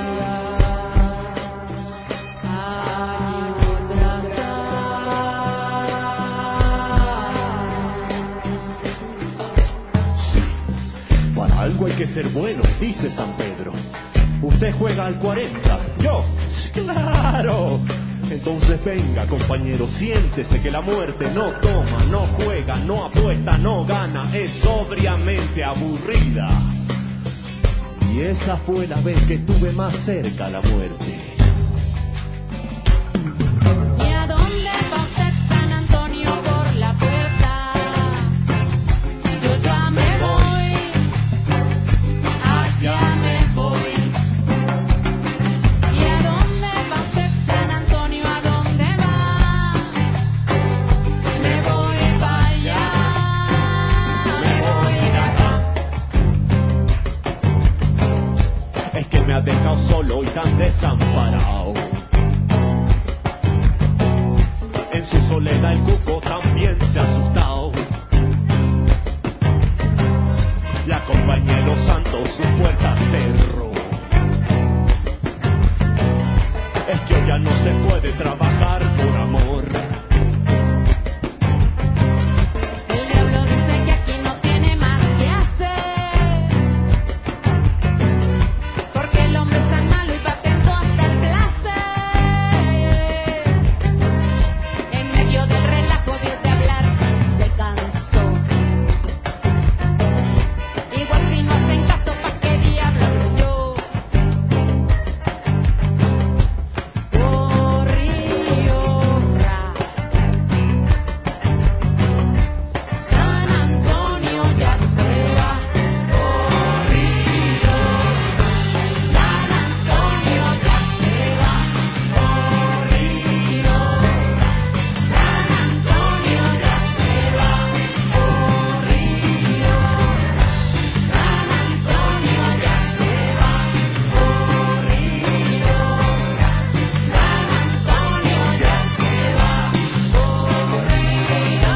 Algo hay que ser bueno, dice San Pedro. Usted juega al 40, yo, claro. Entonces venga, compañero, siéntese que la muerte no toma, no juega, no apuesta, no gana, es sobriamente aburrida. Y esa fue la vez que estuve más cerca a la muerte. ¿Y a dónde va usted, San Antonio, por la puerta? Yo ya me voy. Ya me voy. ¿Y a dónde va usted, San Antonio? ¿A dónde va? Me voy para allá. Me voy de acá. Es que me ha dejado solo y tan desamparado. En su soledad el cuco también se ha asustado. La compañía de los santos su puerta cerró. Es que hoy ya no se puede trabajar por amor. El diablo dice que aquí no tiene más que hacer, porque el hombre es tan malo y va atento hasta el placer. En medio del relajo Dios de hablar se cansó. Igual si no hacen caso, ¿pa' qué diablo hablo yo? Oh, Río Ra. San Antonio ya se va. Oh, Río. San Antonio ya se va. Oh, Río. San Antonio ya se va. Oh, Río. San Antonio ya se va, oh Río. San Antonio ya se va, oh Río.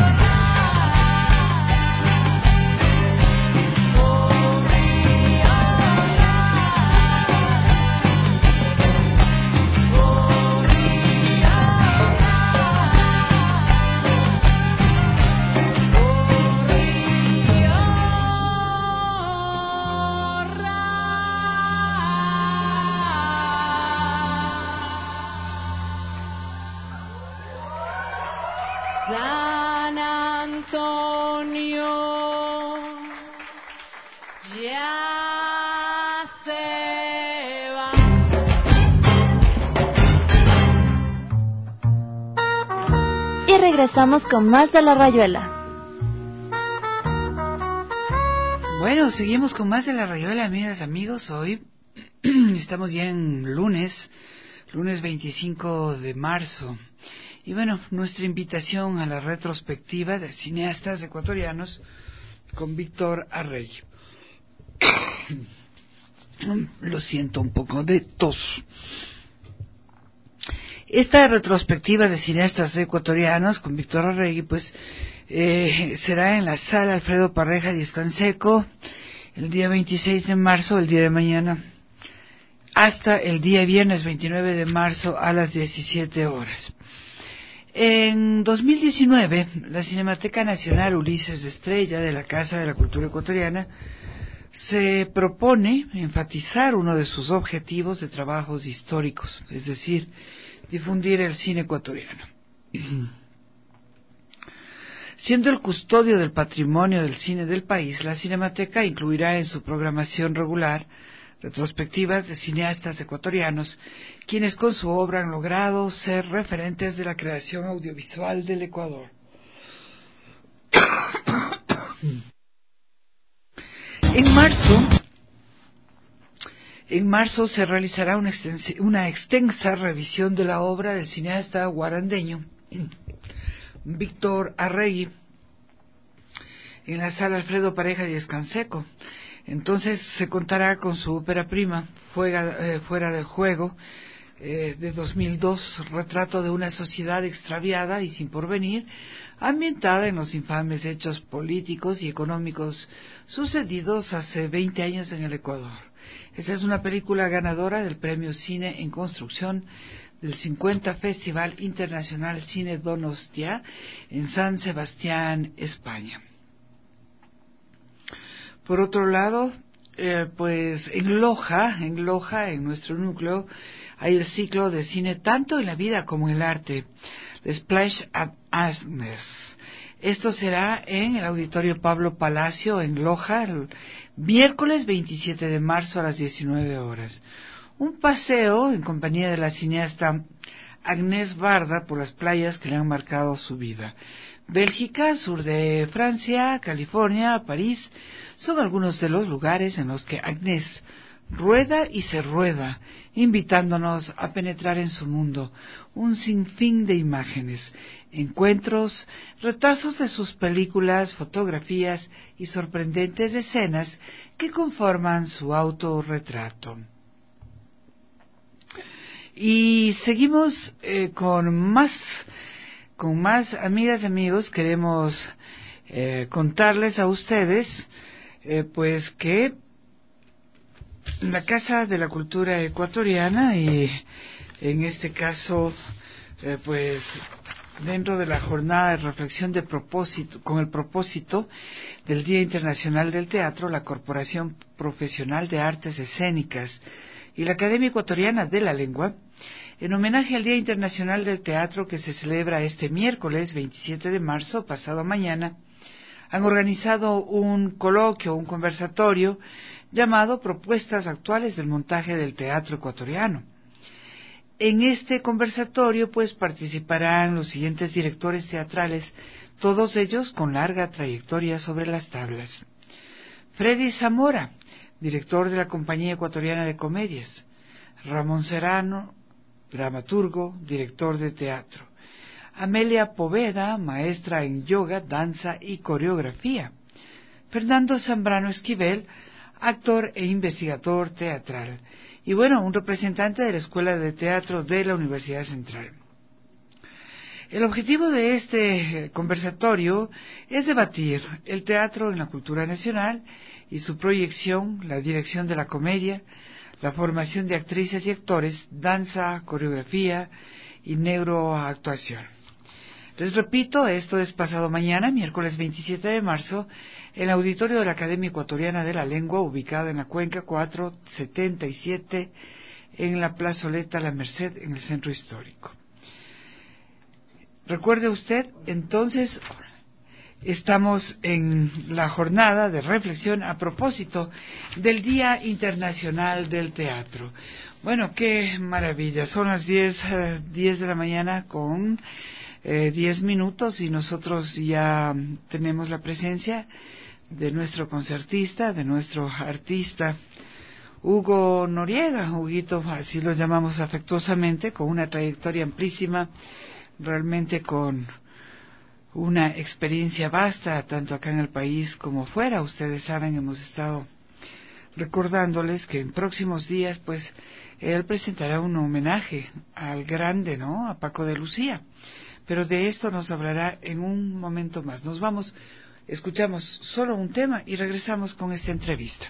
San Antonio ya se va. y regresamos con más de La Rayuela. Bueno, seguimos con más de La Rayuela, amigas, amigos. Hoy estamos ya en lunes 25 de marzo. Y bueno, nuestra invitación a la retrospectiva de cineastas ecuatorianos con Víctor Arregui. Lo siento, un poco de tos. Esta retrospectiva de cineastas ecuatorianos con Víctor Arregui, pues, será en la sala Alfredo Parreja Díez Canseco el día 26 de marzo, el día de mañana, hasta el día viernes 29 de marzo a las 17 horas. En 2019, la Cinemateca Nacional Ulises Estrella de la Casa de la Cultura Ecuatoriana se propone enfatizar uno de sus objetivos de trabajos históricos, es decir, difundir el cine ecuatoriano. Siendo el custodio del patrimonio del cine del país, la Cinemateca incluirá en su programación regular retrospectivas de cineastas ecuatorianos, quienes con su obra han logrado ser referentes de la creación audiovisual del Ecuador. En marzo se realizará una extensa revisión de la obra del cineasta guarandeño Víctor Arregui en la sala Alfredo Pareja Díez Canseco. Entonces se contará con su ópera prima, Fuera del Juego, de 2002, retrato de una sociedad extraviada y sin porvenir, ambientada en los infames hechos políticos y económicos sucedidos hace 20 años en el Ecuador. Esta es una película ganadora del Premio Cine en Construcción del 50 Festival Internacional Cine Donostia en San Sebastián, España. Por otro lado, pues en Loja, en nuestro núcleo, hay el ciclo de cine tanto en la vida como en el arte, Splash at Agnes. Esto será en el Auditorio Pablo Palacio, en Loja, el miércoles 27 de marzo a las 19 horas. Un paseo en compañía de la cineasta Agnès Varda por las playas que le han marcado su vida. Bélgica, sur de Francia, California, París, son algunos de los lugares en los que Agnès rueda y se rueda, invitándonos a penetrar en su mundo, un sinfín de imágenes, encuentros, retazos de sus películas, fotografías y sorprendentes escenas que conforman su autorretrato. Y seguimos con más amigas y amigos. Queremos contarles a ustedes pues que la Casa de la Cultura Ecuatoriana, y en este caso pues dentro de la jornada de reflexión de propósito, con el propósito del Día Internacional del Teatro, la Corporación Profesional de Artes Escénicas y la Academia Ecuatoriana de la Lengua, en homenaje al Día Internacional del Teatro que se celebra este miércoles 27 de marzo, pasado mañana, han organizado un coloquio, un conversatorio llamado Propuestas Actuales del Montaje del Teatro Ecuatoriano. En este conversatorio pues participarán los siguientes directores teatrales, todos ellos con larga trayectoria sobre las tablas. Freddy Zamora, director de la Compañía Ecuatoriana de Comedias. Ramón Serrano, dramaturgo, director de teatro. Amelia Poveda, maestra en yoga, danza y coreografía. Fernando Zambrano Esquivel, actor e investigador teatral. Y bueno, un representante de la Escuela de Teatro de la Universidad Central. El objetivo de este conversatorio es debatir el teatro en la cultura nacional y su proyección, la dirección de la comedia, la formación de actrices y actores, danza, coreografía y neuroactuación. Les repito, esto es pasado mañana, miércoles 27 de marzo, en el auditorio de la Academia Ecuatoriana de la Lengua, ubicado en la Cuenca 477, en la plazoleta La Merced, en el centro histórico. Recuerde usted, entonces, estamos en la jornada de reflexión a propósito del Día Internacional del Teatro. Bueno, qué maravilla, son las 10 de la mañana con 10 minutos y nosotros ya tenemos la presencia de nuestro concertista, de nuestro artista Hugo Noriega. Huguito, así lo llamamos afectuosamente, con una trayectoria amplísima, realmente con una experiencia vasta, tanto acá en el país como fuera. Ustedes saben, hemos estado recordándoles que en próximos días, pues, él presentará un homenaje al grande, ¿no?, a Paco de Lucía. Pero de esto nos hablará en un momento más. Nos vamos, escuchamos solo un tema y regresamos con esta entrevista.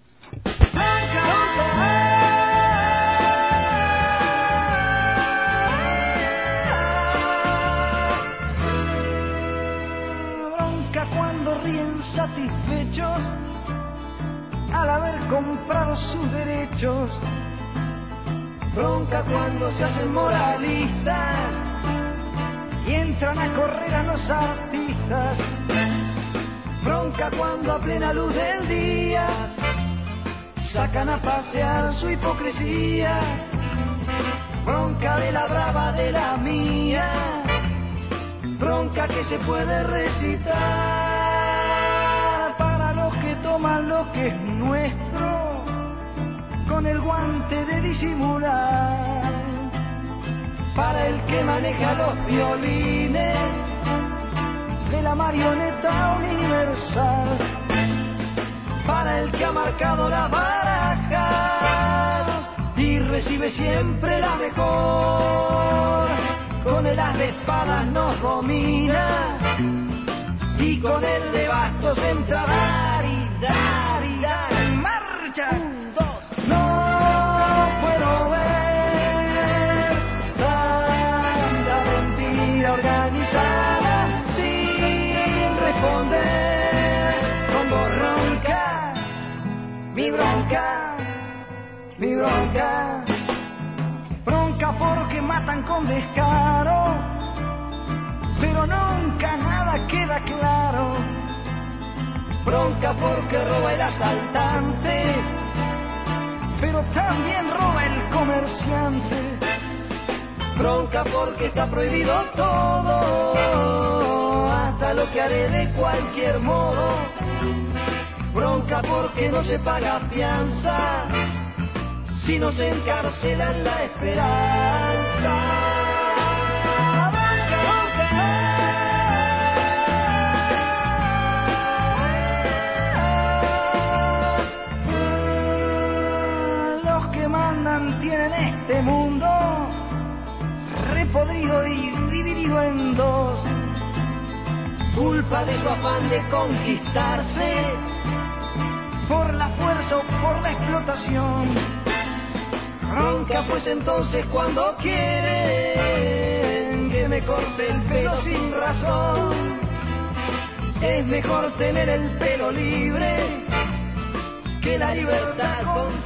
Bronca cuando ríen satisfechos al haber comprado sus derechos. Bronca cuando se hacen moralistas y entran a correr a los artistas. Bronca cuando a plena luz del día sacan a pasear su hipocresía. Bronca de la brava de la mía, bronca que se puede recitar para los que toman lo que es nuestro con el guante de disimular, para el que maneja los violines de la marioneta universal, para el que ha marcado la baraja y recibe siempre la mejor. Con el as de espadas nos domina y con el de bastos entra a dar y dar y dar. ¡En marcha! 1, 2. No puedo ver tanta mentira organizada sin responder con voz ronca. Mi bronca, mi bronca. Bronca porque matan con descaro, pero nunca nada queda claro. Bronca porque roba el asaltante, pero también roba el comerciante. Bronca porque está prohibido todo, hasta lo que haré de cualquier modo. Bronca porque no se paga fianza, si no se encarcela en la esperanza. Los que mandan tienen este mundo repodrido y dividido en dos, culpa de su afán de conquistarse por la fuerza o por la explotación. Bronca pues entonces cuando quieren que me corte el pelo sin razón. Es mejor tener el pelo libre que la libertad con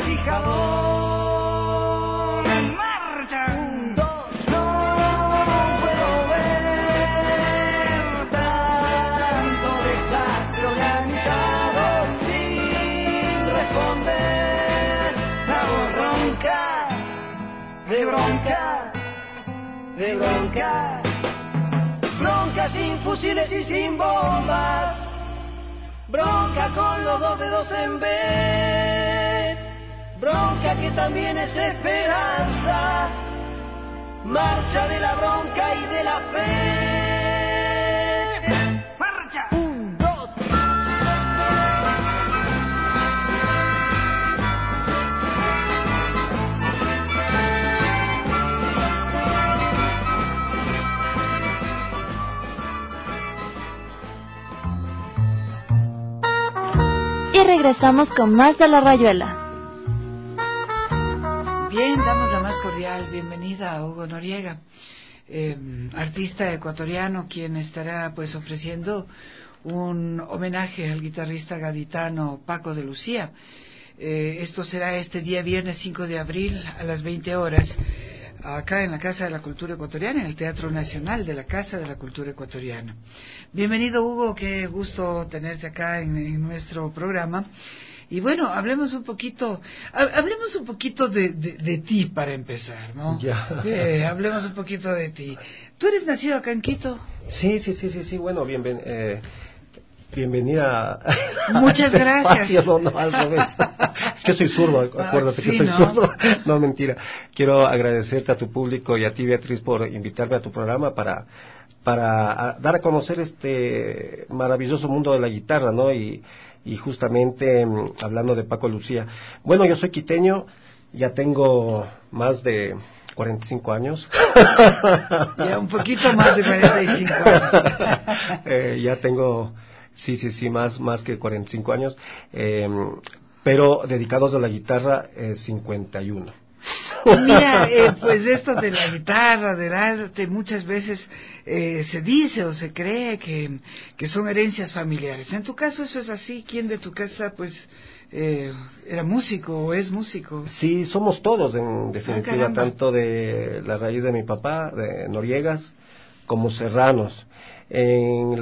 fijador. ¡En marcha! 1, 2. No puedo ver tanto desastre organizado sin responder. La voz ronca de bronca, de bronca. Bronca sin fusiles y sin bombas, bronca con los 2 dedos en B, bronca que también es esperanza, marcha de la bronca y de la fe. ¡Marcha! 1, 2. Y regresamos con más de La Rayuela. Bien, damos la más cordial bienvenida a Hugo Noriega, artista ecuatoriano, quien estará pues ofreciendo un homenaje al guitarrista gaditano Paco de Lucía. Esto será este día viernes 5 de abril a las 20 horas, acá en la Casa de la Cultura Ecuatoriana, en el Teatro Nacional de la Casa de la Cultura Ecuatoriana. Bienvenido, Hugo, qué gusto tenerte acá en nuestro programa. Y bueno, hablemos un poquito de ti para empezar, ¿no? Ya. Hablemos un poquito de ti. ¿Tú eres nacido acá en Quito? Sí, bueno, bienvenida. Muchas gracias. Espacio, no, al revés. Es que soy zurdo, acuérdate que soy zurdo. No, mentira. Quiero agradecerte a tu público y a ti, Beatriz, por invitarme a tu programa para dar a conocer este maravilloso mundo de la guitarra, ¿no? Y justamente hablando de Paco Lucía. Bueno, yo soy quiteño, ya tengo más de 45 años. Ya un poquito más de 45 años. Ya tengo, sí, más que 45 años, pero dedicados a la guitarra, 51. Mira, pues esto de la guitarra, del arte, muchas veces se dice o se cree que son herencias familiares. En tu caso eso es así. ¿Quién de tu casa pues era músico o es músico? Sí, somos todos en definitiva, tanto de la raíz de mi papá, de Noriegas, como serranos. En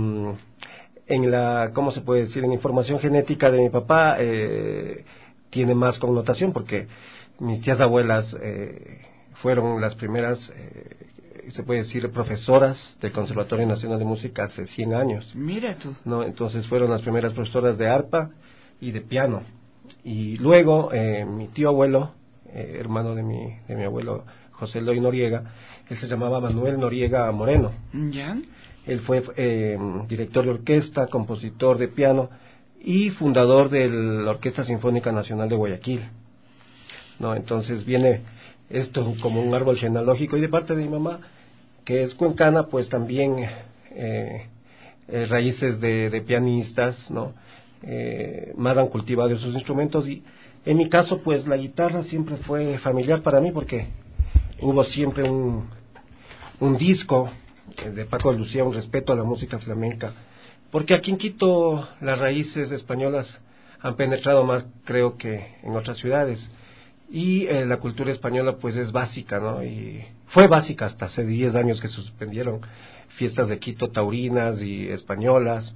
la ¿cómo se puede decir? En la información genética de mi papá tiene más connotación porque mis tías abuelas fueron las primeras, se puede decir, profesoras del Conservatorio Nacional de Música hace 100 años. Mira tú. ¿No? Entonces fueron las primeras profesoras de arpa y de piano. Y luego mi tío abuelo, hermano de mi abuelo José Eloy Noriega, él se llamaba Manuel Noriega Moreno. ¿Ya? Él fue director de orquesta, compositor de piano y fundador de la Orquesta Sinfónica Nacional de Guayaquil. ¿No? Entonces viene esto como un árbol genealógico, y de parte de mi mamá, que es cuencana, pues también raíces de pianistas, ¿no? Más han cultivado esos instrumentos, y en mi caso pues la guitarra siempre fue familiar para mí porque hubo siempre un disco de Paco Lucía, un respeto a la música flamenca, porque aquí en Quito las raíces españolas han penetrado más, creo, que en otras ciudades. Y la cultura española pues es básica, ¿no? Y fue básica hasta hace 10 años que se suspendieron fiestas de Quito taurinas y españolas,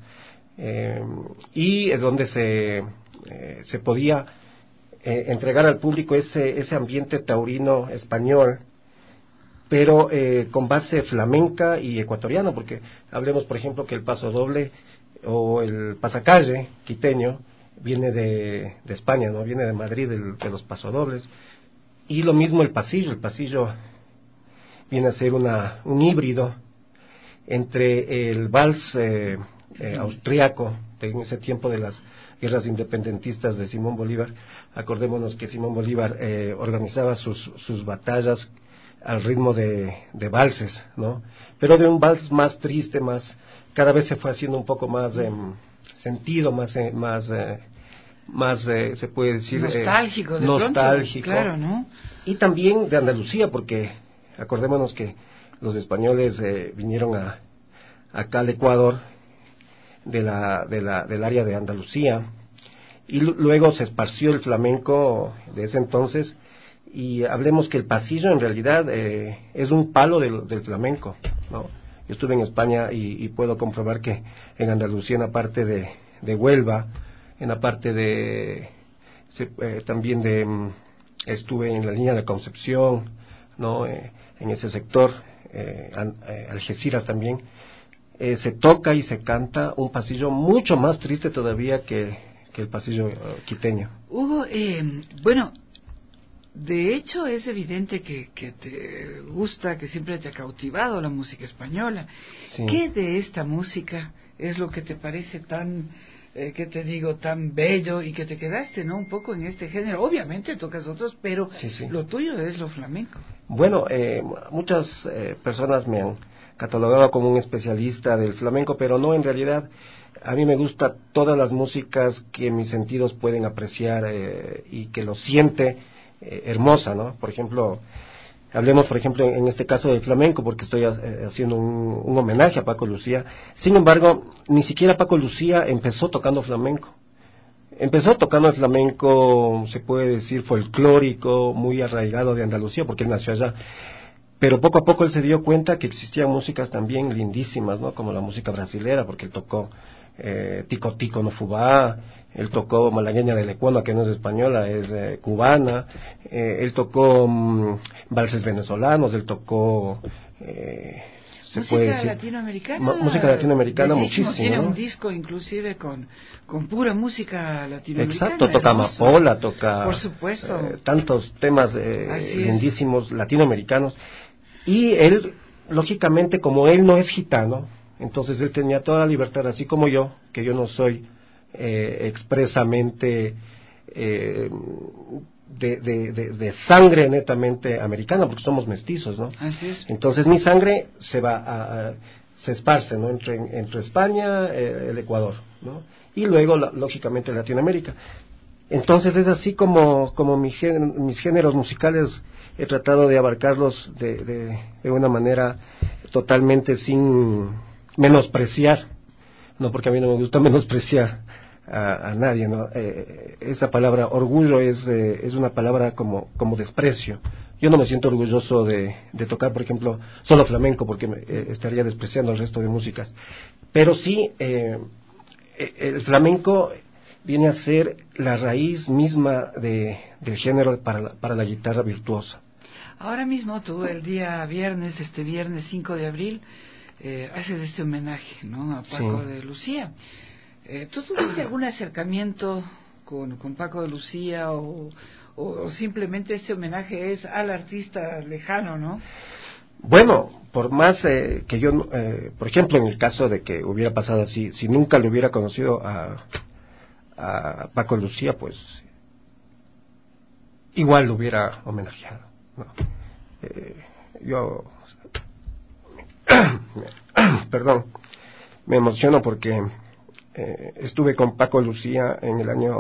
y es donde se podía entregar al público ese ambiente taurino español, pero con base flamenca y ecuatoriana, porque hablemos por ejemplo que el paso doble o el pasacalle quiteño viene de España, ¿no? Viene de Madrid, de los pasodobles. Y lo mismo el pasillo viene a ser un híbrido entre el vals austriaco, en ese tiempo de las guerras independentistas de Simón Bolívar. Acordémonos que Simón Bolívar organizaba sus batallas al ritmo de valses, ¿no? Pero de un vals más triste, cada vez se fue haciendo un poco más sentido, más se puede decir nostálgico, nostálgico, pronto, claro, ¿no? Y también de Andalucía, porque acordémonos que los españoles vinieron acá al Ecuador del área de Andalucía, y luego se esparció el flamenco de ese entonces, y hablemos que el pasillo en realidad es un palo del flamenco, ¿no? Yo estuve en España y puedo comprobar que en Andalucía, en la parte de Huelva, en la parte también estuve en la línea de Concepción, ¿no? En ese sector, Algeciras también, se toca y se canta un pasillo mucho más triste todavía que el pasillo quiteño. Hugo, bueno, de hecho es evidente que te gusta, que siempre te ha cautivado la música española. Sí. ¿Qué de esta música es lo que te parece tan, tan bello, y que te quedaste, ¿no? Un poco en este género? Obviamente tocas otros, pero sí. Lo tuyo es lo flamenco. Bueno, muchas personas me han catalogado como un especialista del flamenco, pero no, en realidad a mí me gusta todas las músicas que mis sentidos pueden apreciar y que lo siente hermosa, ¿no? Por ejemplo, hablemos por ejemplo en este caso del flamenco, porque estoy haciendo un homenaje a Paco Lucía. Sin embargo, ni siquiera Paco Lucía empezó tocando flamenco. Empezó tocando el flamenco, se puede decir, folclórico, muy arraigado de Andalucía, porque él nació allá. Pero poco a poco él se dio cuenta que existían músicas también lindísimas, ¿no? Como la música brasilera, porque él tocó Tico Tico no Fubá, él tocó Malagueña de Lecuona, que no es española, es cubana, él tocó valses venezolanos, él tocó... música latinoamericana. Música latinoamericana muchísimo. Tiene ¿no? un disco inclusive con pura música latinoamericana. Exacto, toca hermoso. amapola, toca... Por supuesto. Tantos temas lindísimos latinoamericanos. Y él, lógicamente, como él no es gitano, entonces él tenía toda la libertad, así como yo, que yo no soy expresamente de sangre netamente americana, porque somos mestizos, ¿no? Así es. Entonces mi sangre se esparce, ¿no? Entre España, el Ecuador, ¿no? Y luego, lógicamente, Latinoamérica. Entonces es así como mis géneros musicales he tratado de abarcarlos de una manera totalmente sin menospreciar, no, porque a mí no me gusta menospreciar a nadie, ¿no? Esa palabra orgullo es una palabra como desprecio. Yo no me siento orgulloso de tocar, por ejemplo, solo flamenco, porque estaría despreciando el resto de músicas. Pero sí, el flamenco viene a ser la raíz misma del género para la guitarra virtuosa. Ahora mismo tú, el día viernes, este viernes 5 de abril, haces este homenaje, ¿no?, a Paco de Lucía. ¿Tú tuviste algún acercamiento con Paco de Lucía o simplemente este homenaje es al artista lejano, ¿no? Bueno, por más que yo, por ejemplo, en el caso de que hubiera pasado así, si nunca le hubiera conocido a Paco de Lucía, pues igual lo hubiera homenajeado, ¿no? Yo perdón, me emociono porque estuve con Paco Lucía en el año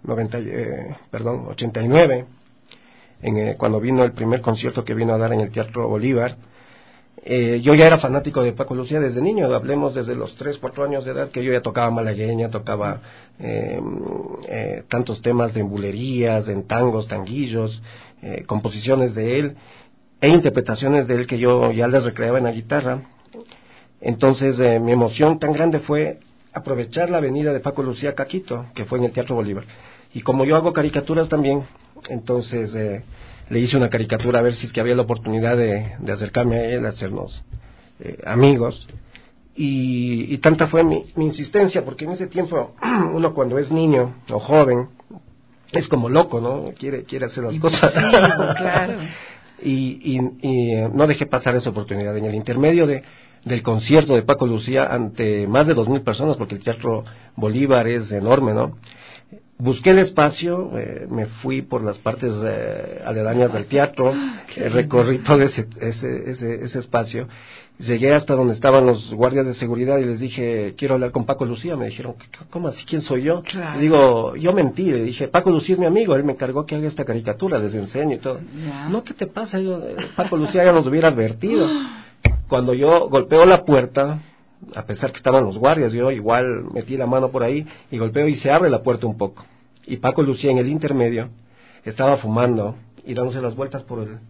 89, cuando vino el primer concierto que vino a dar en el Teatro Bolívar. Yo ya era fanático de Paco Lucía desde niño, hablemos desde los 3, 4 años de edad, que yo ya tocaba malagueña, tocaba tantos temas de bulerías, en tangos, tanguillos, composiciones de él e interpretaciones de él que yo ya les recreaba en la guitarra. Entonces mi emoción tan grande fue aprovechar la venida de Paco Lucía a Caquito, que fue en el Teatro Bolívar, y como yo hago caricaturas también, entonces le hice una caricatura a ver si es que había la oportunidad de acercarme a él, hacernos amigos, y tanta fue mi insistencia, porque en ese tiempo uno cuando es niño o joven es como loco, ¿no? Quiere hacer las cosas. Claro. y no dejé pasar esa oportunidad. En el intermedio del concierto de Paco Lucía ante más de 2,000 personas, porque el Teatro Bolívar es enorme, ¿no? Busqué el espacio, me fui por las partes aledañas del teatro, recorrí todo ese espacio, llegué hasta donde estaban los guardias de seguridad y les dije, quiero hablar con Paco Lucía. Me dijeron, ¿cómo así? ¿Quién soy yo? Claro. Le digo, yo mentí, le dije, Paco Lucía es mi amigo, él me encargó que haga esta caricatura, les enseño y todo. No, ¿qué te pasa? Paco Lucía ya nos hubiera advertido. Cuando yo golpeo la puerta, a pesar que estaban los guardias, yo igual metí la mano por ahí y golpeo y se abre la puerta un poco. Y Paco Lucía en el intermedio estaba fumando y dándose las vueltas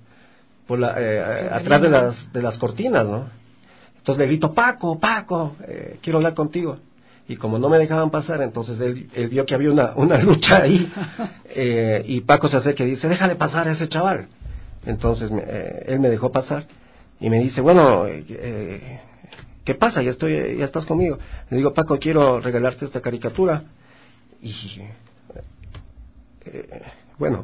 atrás de las cortinas, ¿no? Entonces le grito, Paco, quiero hablar contigo. Y como no me dejaban pasar, entonces él vio que había una lucha ahí, y Paco se acerca y dice, déjale pasar a ese chaval. Entonces él me dejó pasar y me dice, bueno, ¿qué pasa? Ya estás conmigo. Le digo, Paco, quiero regalarte esta caricatura. Y bueno,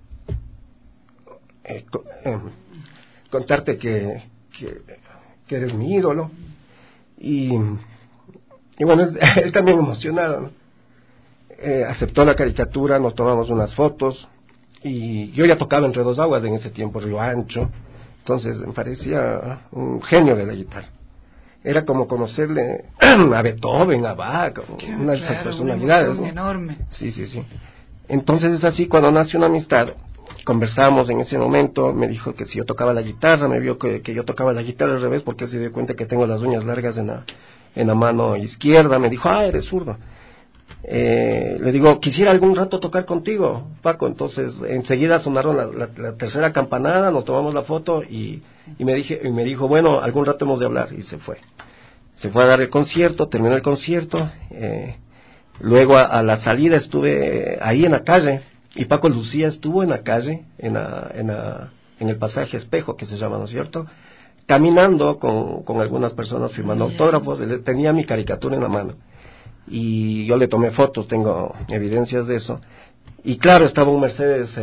contarte que eres mi ídolo. Y bueno, él también emocionado, ¿no? Aceptó la caricatura, nos tomamos unas fotos, y yo ya tocaba Entre Dos Aguas en ese tiempo, Río Ancho, entonces me parecía un genio de la guitarra. Era como conocerle a Beethoven, a Bach, una de esas personalidades, ¿no? Enorme. Sí. Entonces es así, cuando nace una amistad, conversamos en ese momento, me dijo que si yo tocaba la guitarra, me vio que yo tocaba la guitarra al revés, porque él se dio cuenta que tengo las uñas largas en la mano izquierda. Me dijo, eres zurdo. Le digo, quisiera algún rato tocar contigo, Paco. Entonces enseguida sonaron la tercera campanada, nos tomamos la foto y me dijo, bueno, algún rato hemos de hablar, y se fue. Se fue a dar el concierto, terminó el concierto, luego a la salida estuve ahí en la calle, y Paco Lucía estuvo en la calle, en el pasaje Espejo, que se llama, ¿no es cierto?, caminando con algunas personas firmando autógrafos. Tenía mi caricatura en la mano, y yo le tomé fotos, tengo evidencias de eso, y claro, estaba un Mercedes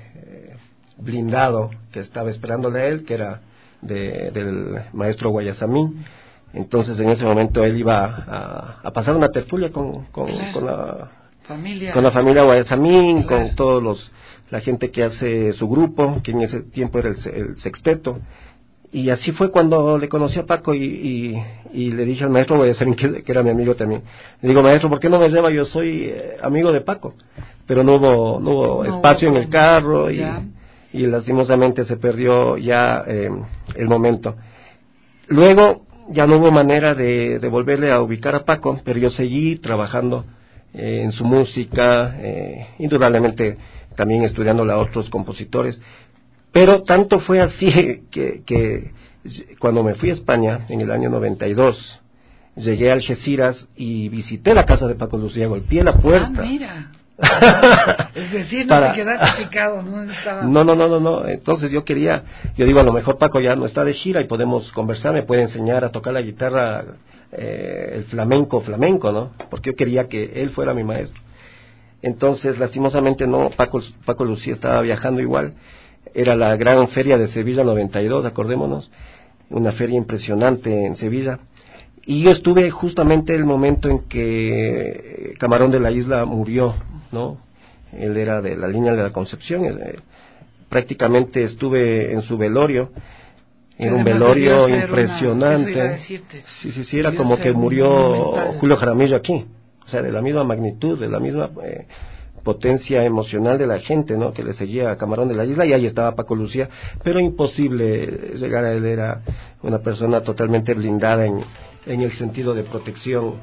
blindado que estaba esperándole a él, que era del maestro Guayasamín. Entonces en ese momento él iba a pasar una tertulia con la familia Guayasamín, con todos la gente que hace su grupo, que en ese tiempo era el sexteto. Y así fue cuando le conocí a Paco, y le dije al maestro Guayasamín, que era mi amigo también, le digo: maestro, ¿por qué no me lleva? Yo soy amigo de Paco. Pero no hubo espacio en el carro, y lastimosamente se perdió ya el momento. Luego ya no hubo manera de volverle a ubicar a Paco, pero yo seguí trabajando en su música, indudablemente también estudiándole a otros compositores. Pero tanto fue así que cuando me fui a España en el año 92, llegué a Algeciras y visité la casa de Paco Lucía, golpeé la puerta. Mira. Es decir, no te quedaste picado, ¿no? No. Entonces yo digo, a lo mejor Paco ya no está de gira y podemos conversar, me puede enseñar a tocar la guitarra, el flamenco, ¿no? Porque yo quería que él fuera mi maestro. Entonces, lastimosamente no, Paco Lucía estaba viajando igual. Era la gran feria de Sevilla 92, acordémonos, una feria impresionante en Sevilla. Y yo estuve justamente el momento en que Camarón de la Isla murió, ¿no? Él era de la línea de la Concepción, prácticamente estuve en su velorio, era un velorio impresionante. Sí, era como que murió Julio Jaramillo aquí, o sea, de la misma magnitud, de la misma potencia emocional de la gente, ¿no?, que le seguía a Camarón de la Isla, y ahí estaba Paco Lucía, pero imposible llegar a él, era una persona totalmente blindada en el sentido de protección,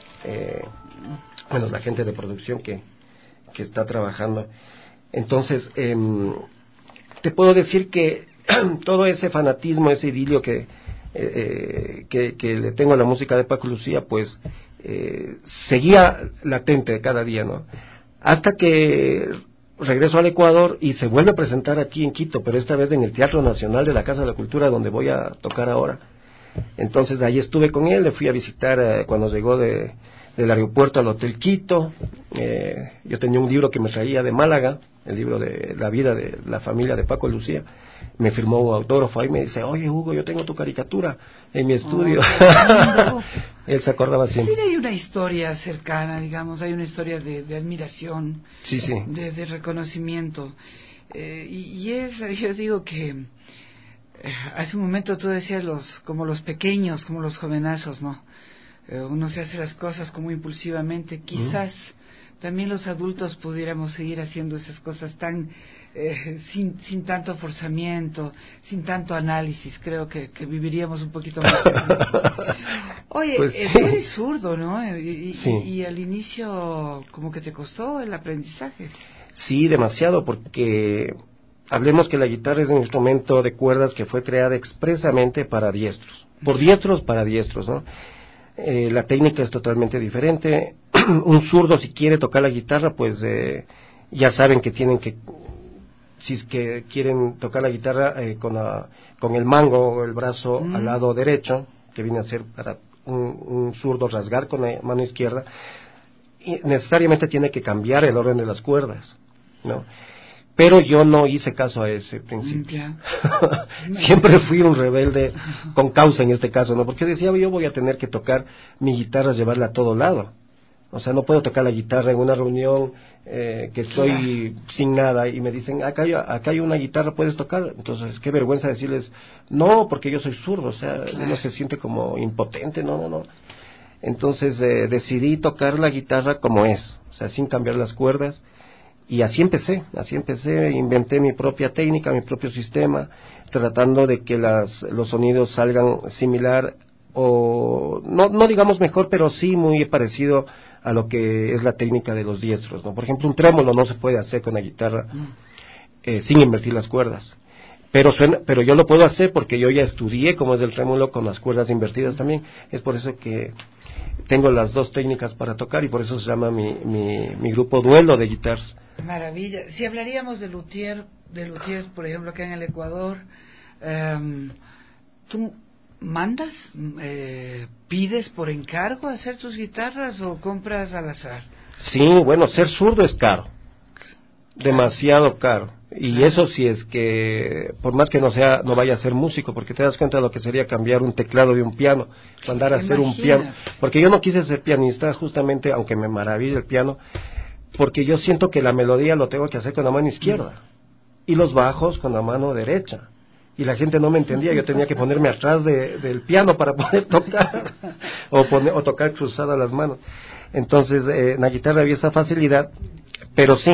la gente de producción que está trabajando. Entonces, te puedo decir que todo ese fanatismo, ese idilio que le tengo a la música de Paco Lucía, pues seguía latente cada día, ¿no? Hasta que regreso al Ecuador y se vuelve a presentar aquí en Quito, pero esta vez en el Teatro Nacional de la Casa de la Cultura, donde voy a tocar ahora. Entonces ahí estuve con él, le fui a visitar cuando llegó del aeropuerto al Hotel Quito. Yo tenía un libro que me traía de Málaga, el libro de la vida de la familia de Paco Lucía. Me firmó un autógrafo ahí, me dice: oye, Hugo, yo tengo tu caricatura en mi estudio. Él se acordaba siempre. Sí, hay una historia cercana, digamos, hay una historia de admiración, sí. De reconocimiento. Yo digo que hace un momento tú decías como los pequeños, como los jovenazos, ¿no? Uno se hace las cosas como impulsivamente. Quizás también los adultos pudiéramos seguir haciendo esas cosas tan sin tanto forzamiento, sin tanto análisis. Creo que viviríamos un poquito más. Oye, pues tú eres zurdo, ¿no? Sí. Y al inicio como que te costó el aprendizaje. Sí, demasiado, porque hablemos que la guitarra es un instrumento de cuerdas que fue creada expresamente para diestros, por diestros para diestros, ¿no? La técnica es totalmente diferente. Un zurdo, si quiere tocar la guitarra, pues ya saben que tienen que, si es que quieren tocar la guitarra con el mango o el brazo al lado derecho, que viene a ser para un zurdo rasgar con la mano izquierda, y necesariamente tiene que cambiar el orden de las cuerdas, ¿no? Pero yo no hice caso a ese principio. Siempre fui un rebelde con causa en este caso, ¿no? Porque decía, yo voy a tener que tocar mi guitarra, llevarla a todo lado. O sea, no puedo tocar la guitarra en una reunión que estoy sin nada y me dicen, acá hay una guitarra, ¿puedes tocar? Entonces, qué vergüenza decirles, no, porque yo soy zurdo, o sea, uno se siente como impotente, no. Entonces, decidí tocar la guitarra como es, o sea, sin cambiar las cuerdas. Y así empecé, inventé mi propia técnica, mi propio sistema, tratando de que los sonidos salgan similar, o no digamos mejor, pero sí muy parecido a lo que es la técnica de los diestros, ¿no? Por ejemplo, un trémolo no se puede hacer con la guitarra sin invertir las cuerdas. pero yo lo puedo hacer porque yo ya estudié cómo es el trémolo con las cuerdas invertidas también. Es por eso que tengo las dos técnicas para tocar y por eso se llama mi grupo Duelo de Guitars. Maravilla. Si hablaríamos de luthiers, por ejemplo, acá en el Ecuador, ¿tú mandas, pides por encargo hacer tus guitarras o compras al azar? Sí, bueno, ser zurdo es caro, demasiado caro. Y eso sí es que, por más que no vaya a ser músico, porque te das cuenta de lo que sería cambiar un teclado de un piano, mandar a hacer un piano. Porque yo no quise ser pianista, justamente, aunque me maravilla el piano, porque yo siento que la melodía lo tengo que hacer con la mano izquierda, y los bajos con la mano derecha. Y la gente no me entendía, yo tenía que ponerme atrás del piano para poder tocar, o tocar cruzadas las manos. Entonces, en la guitarra había esa facilidad, pero sí,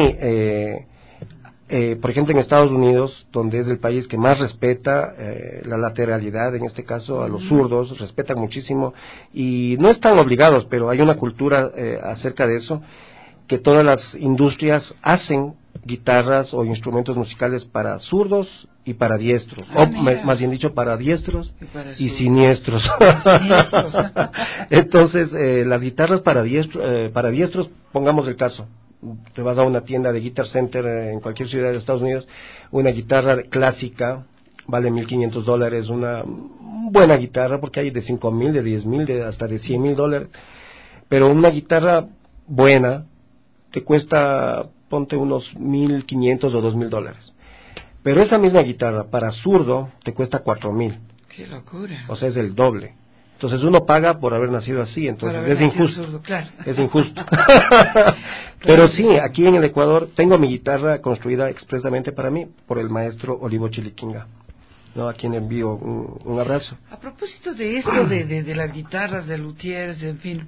por ejemplo en Estados Unidos, donde es el país que más respeta la lateralidad, en este caso a los zurdos, respetan muchísimo, y no están obligados, pero hay una cultura acerca de eso, que todas las industrias hacen guitarras o instrumentos musicales para zurdos y para diestros, más bien dicho, para diestros y siniestros. Entonces, las guitarras para diestros, pongamos el caso, te vas a una tienda de Guitar Center en cualquier ciudad de Estados Unidos, una guitarra clásica vale $1,500, una buena guitarra, porque hay de $5,000, de $10,000, hasta de $100,000, pero una guitarra buena te cuesta, ponte unos $1,500 o $2,000. Pero esa misma guitarra para zurdo te cuesta $4,000. ¡Qué locura! O sea, es el doble. Entonces uno paga por haber nacido así, entonces es injusto. Zurdo, claro. Es injusto. Pero sí, aquí en el Ecuador tengo mi guitarra construida expresamente para mí por el maestro Olivo Chiliquinga, ¿no? A quien envío un abrazo. A propósito de esto de las guitarras, de luthiers, en fin,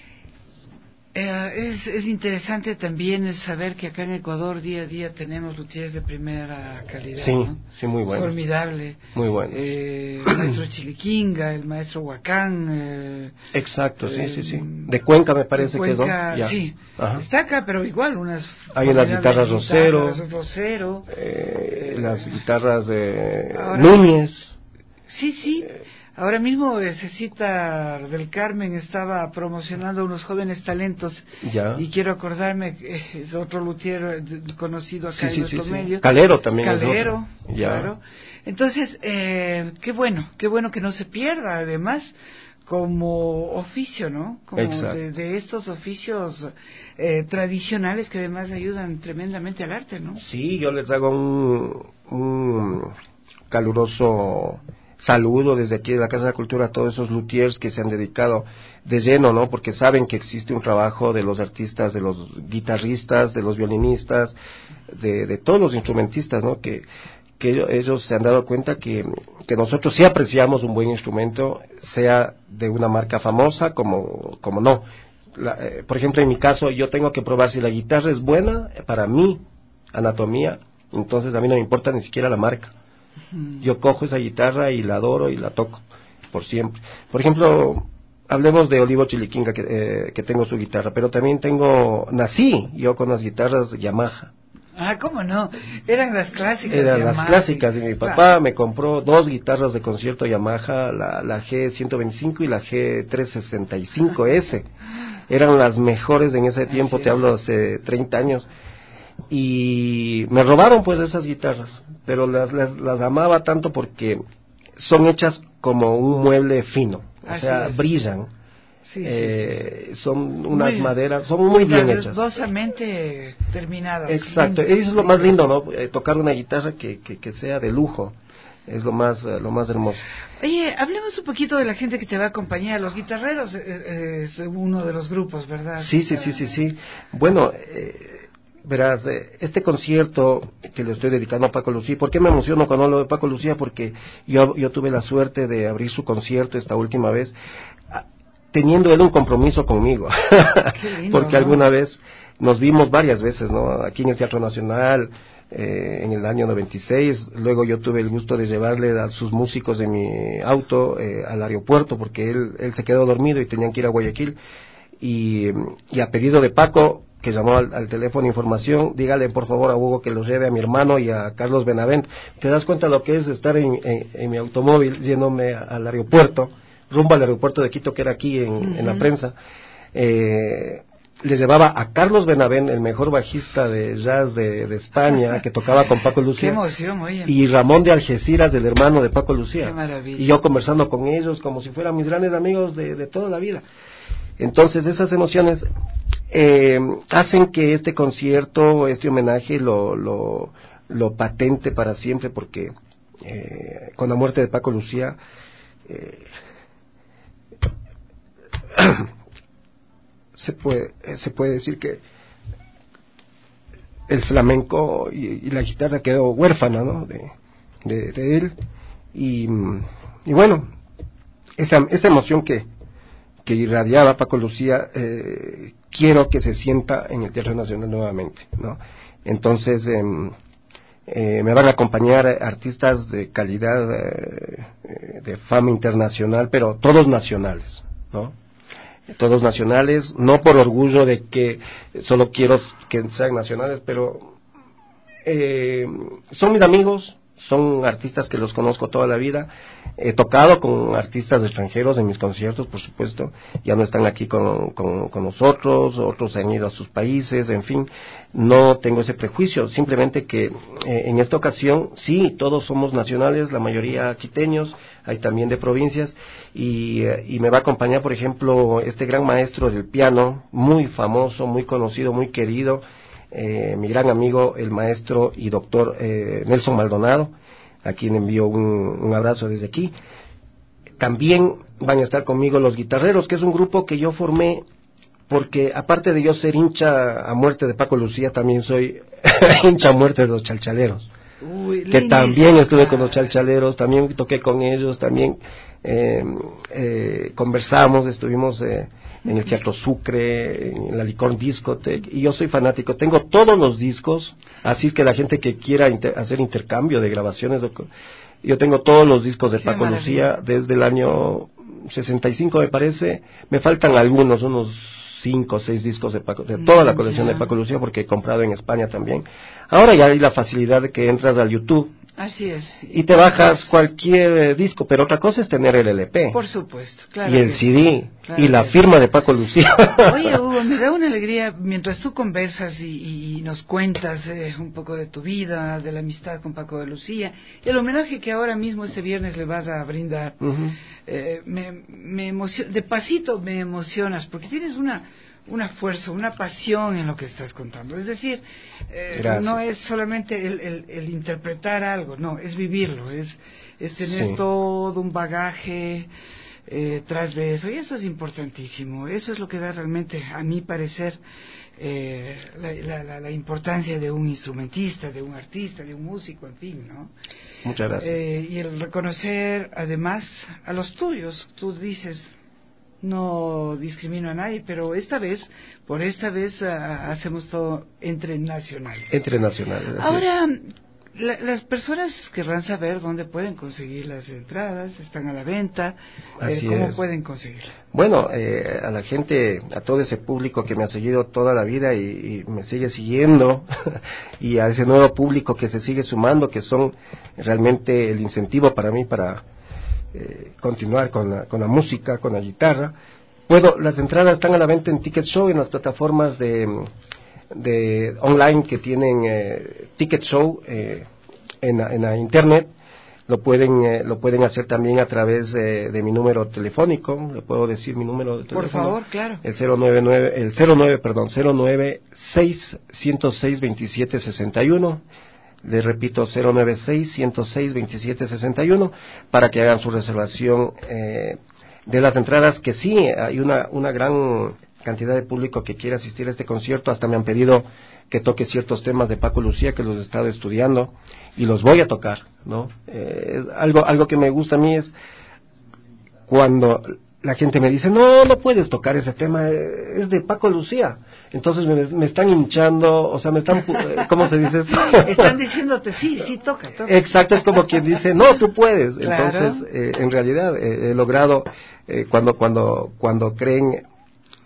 es interesante también saber que acá en Ecuador día a día tenemos luthiers de primera calidad. Sí, ¿no? sí, muy bueno. Formidable. Muy bueno. El maestro Chiliquinga, el maestro Huacán. Exacto, sí. De Cuenca me parece que es, ¿no? Ya. Sí, está acá, pero igual hay unas guitarras Rosero, las guitarras de Núñez. Sí. Ahora mismo Cecita del Carmen estaba promocionando unos jóvenes talentos y quiero acordarme que es otro luthier conocido acá en nuestro medio. Calero también. Calero, claro. Entonces, qué bueno que no se pierda, además, como oficio, ¿no? Como de estos oficios tradicionales que además ayudan tremendamente al arte, ¿no? Sí, yo les hago un caluroso saludo desde aquí de la Casa de la Cultura a todos esos luthiers que se han dedicado de lleno, ¿no? Porque saben que existe un trabajo de los artistas, de los guitarristas, de los violinistas, de todos los instrumentistas, ¿no? Que ellos se han dado cuenta que nosotros sí apreciamos un buen instrumento, sea de una marca famosa como no. Por ejemplo, en mi caso, yo tengo que probar si la guitarra es buena para mi anatomía, entonces a mí no me importa ni siquiera la marca. Yo cojo esa guitarra y la adoro y la toco por siempre. Por ejemplo, hablemos de Olivo Chiliquinga, que tengo su guitarra, pero también nací yo con las guitarras Yamaha. ¿Cómo no? Eran las clásicas. Eran las clásicas, y mi papá me compró 2 guitarras de concierto Yamaha, la G125 y la G365S. Eran las mejores en ese tiempo, te hablo hace 30 años. Y me robaron pues esas guitarras, pero las amaba tanto porque son hechas como un mueble fino, o sea, brillan. Son unas maderas, son muy bien hechas, cuidadosamente terminadas. Exacto, eso es lo más lindo, ¿no? Tocar una guitarra que sea de lujo, es lo más hermoso. Oye, hablemos un poquito de la gente que te va a acompañar. Los guitarreros es uno de los grupos, ¿verdad? Sí. Bueno, verás, este concierto que le estoy dedicando a Paco Lucía, ¿por qué me emociono cuando hablo de Paco Lucía? Porque yo tuve la suerte de abrir su concierto esta última vez, teniendo él un compromiso conmigo. Qué lindo, porque alguna vez nos vimos varias veces, ¿no? Aquí en el Teatro Nacional, en el año 96, luego yo tuve el gusto de llevarle a sus músicos de mi auto al aeropuerto, porque él se quedó dormido y tenían que ir a Guayaquil, y a pedido de Paco que llamó al teléfono de información, dígale por favor a Hugo que los lleve a mi hermano y a Carlos Benavent. Te das cuenta lo que es estar en mi automóvil yéndome al aeropuerto, rumbo al aeropuerto de Quito, que era aquí en la prensa. Les llevaba a Carlos Benavent, el mejor bajista de jazz de España, que tocaba con Paco Lucía. Qué emoción, oye. Y Ramón de Algeciras, el hermano de Paco Lucía. Qué maravilla. Y yo conversando con ellos como si fueran mis grandes amigos de toda la vida. Entonces esas emociones hacen que este concierto, este homenaje lo patente para siempre, porque con la muerte de Paco Lucía se puede decir que el flamenco y la guitarra quedó huérfana, ¿no? de él, y bueno, esa emoción que irradiaba Paco Lucía, quiero que se sienta en el Teatro Nacional nuevamente, ¿no? Entonces me van a acompañar artistas de calidad, de fama internacional, pero todos nacionales, ¿no? Todos nacionales, no por orgullo de que solo quiero que sean nacionales, pero son mis amigos, son artistas que los conozco toda la vida. He tocado con artistas extranjeros en mis conciertos, por supuesto, ya no están aquí con nosotros, otros han ido a sus países, en fin, no tengo ese prejuicio, simplemente que en esta ocasión sí, todos somos nacionales, la mayoría quiteños, hay también de provincias, y me va a acompañar, por ejemplo, este gran maestro del piano, muy famoso, muy conocido, muy querido, mi gran amigo, el maestro y doctor Nelson Maldonado, a quien envío un abrazo desde aquí. También van a estar conmigo los Guitarreros, que es un grupo que yo formé porque, aparte de yo ser hincha a muerte de Paco Lucía, también soy hincha a muerte de los Chalchaleros. Uy, que también estuve con los Chalchaleros, también toqué con ellos, también conversamos, estuvimos en el Teatro Sucre, en la Licor Discotheque, y yo soy fanático, tengo todos los discos, así que la gente que quiera hacer intercambio de grabaciones, yo tengo todos los discos de Paco Lucía desde el año 65, me parece, me faltan algunos, unos 5 o 6 discos de Paco, de toda la colección de Paco Lucía, porque he comprado en España también. Ahora ya hay la facilidad de que entras al YouTube. Así es. Y te bajas cualquier disco, pero otra cosa es tener el LP. Por supuesto, claro. Y el CD, claro, y la firma de Paco Lucía. Oye, Hugo, me da una alegría mientras tú conversas y nos cuentas un poco de tu vida, de la amistad con Paco de Lucía, el homenaje que ahora mismo este viernes le vas a brindar. Me emociona, de pasito me emocionas, porque tienes una fuerza, una pasión en lo que estás contando. Es decir, no es solamente el interpretar algo, no, es vivirlo, es tener todo un bagaje tras de eso, y eso es importantísimo. Eso es lo que da realmente, a mi parecer, la importancia de un instrumentista, de un artista, de un músico, en fin, ¿no? Muchas gracias. Y el reconocer, además, a los tuyos. Tú dices, no discrimino a nadie, pero por esta vez hacemos todo entre nacionales. Entre nacionales. Ahora, las personas querrán saber dónde pueden conseguir las entradas, están a la venta, ¿cómo pueden conseguirlas? Bueno, a la gente, a todo ese público que me ha seguido toda la vida y me sigue siguiendo, y a ese nuevo público que se sigue sumando, que son realmente el incentivo para mí para continuar con la música, con la guitarra. Bueno, las entradas están a la venta en Ticket Show, en las plataformas de online que tienen Ticket Show en la internet. Lo pueden hacer también a través de mi número telefónico. ¿Le puedo decir mi número de teléfono? Por favor, claro. El 096-106-2761. Les repito, 096-106-2761, para que hagan su reservación de las entradas, que sí, hay una gran cantidad de público que quiere asistir a este concierto. Hasta me han pedido que toque ciertos temas de Paco Lucía, que los he estado estudiando, y los voy a tocar, ¿no? Es algo que me gusta a mí es cuando la gente me dice, no puedes tocar ese tema, es de Paco Lucía. Entonces me están hinchando, o sea, me están, ¿cómo se dice esto? Están diciéndote, sí, toca. Exacto, es como quien dice, no, tú puedes. Claro. Entonces, en realidad, he logrado, cuando creen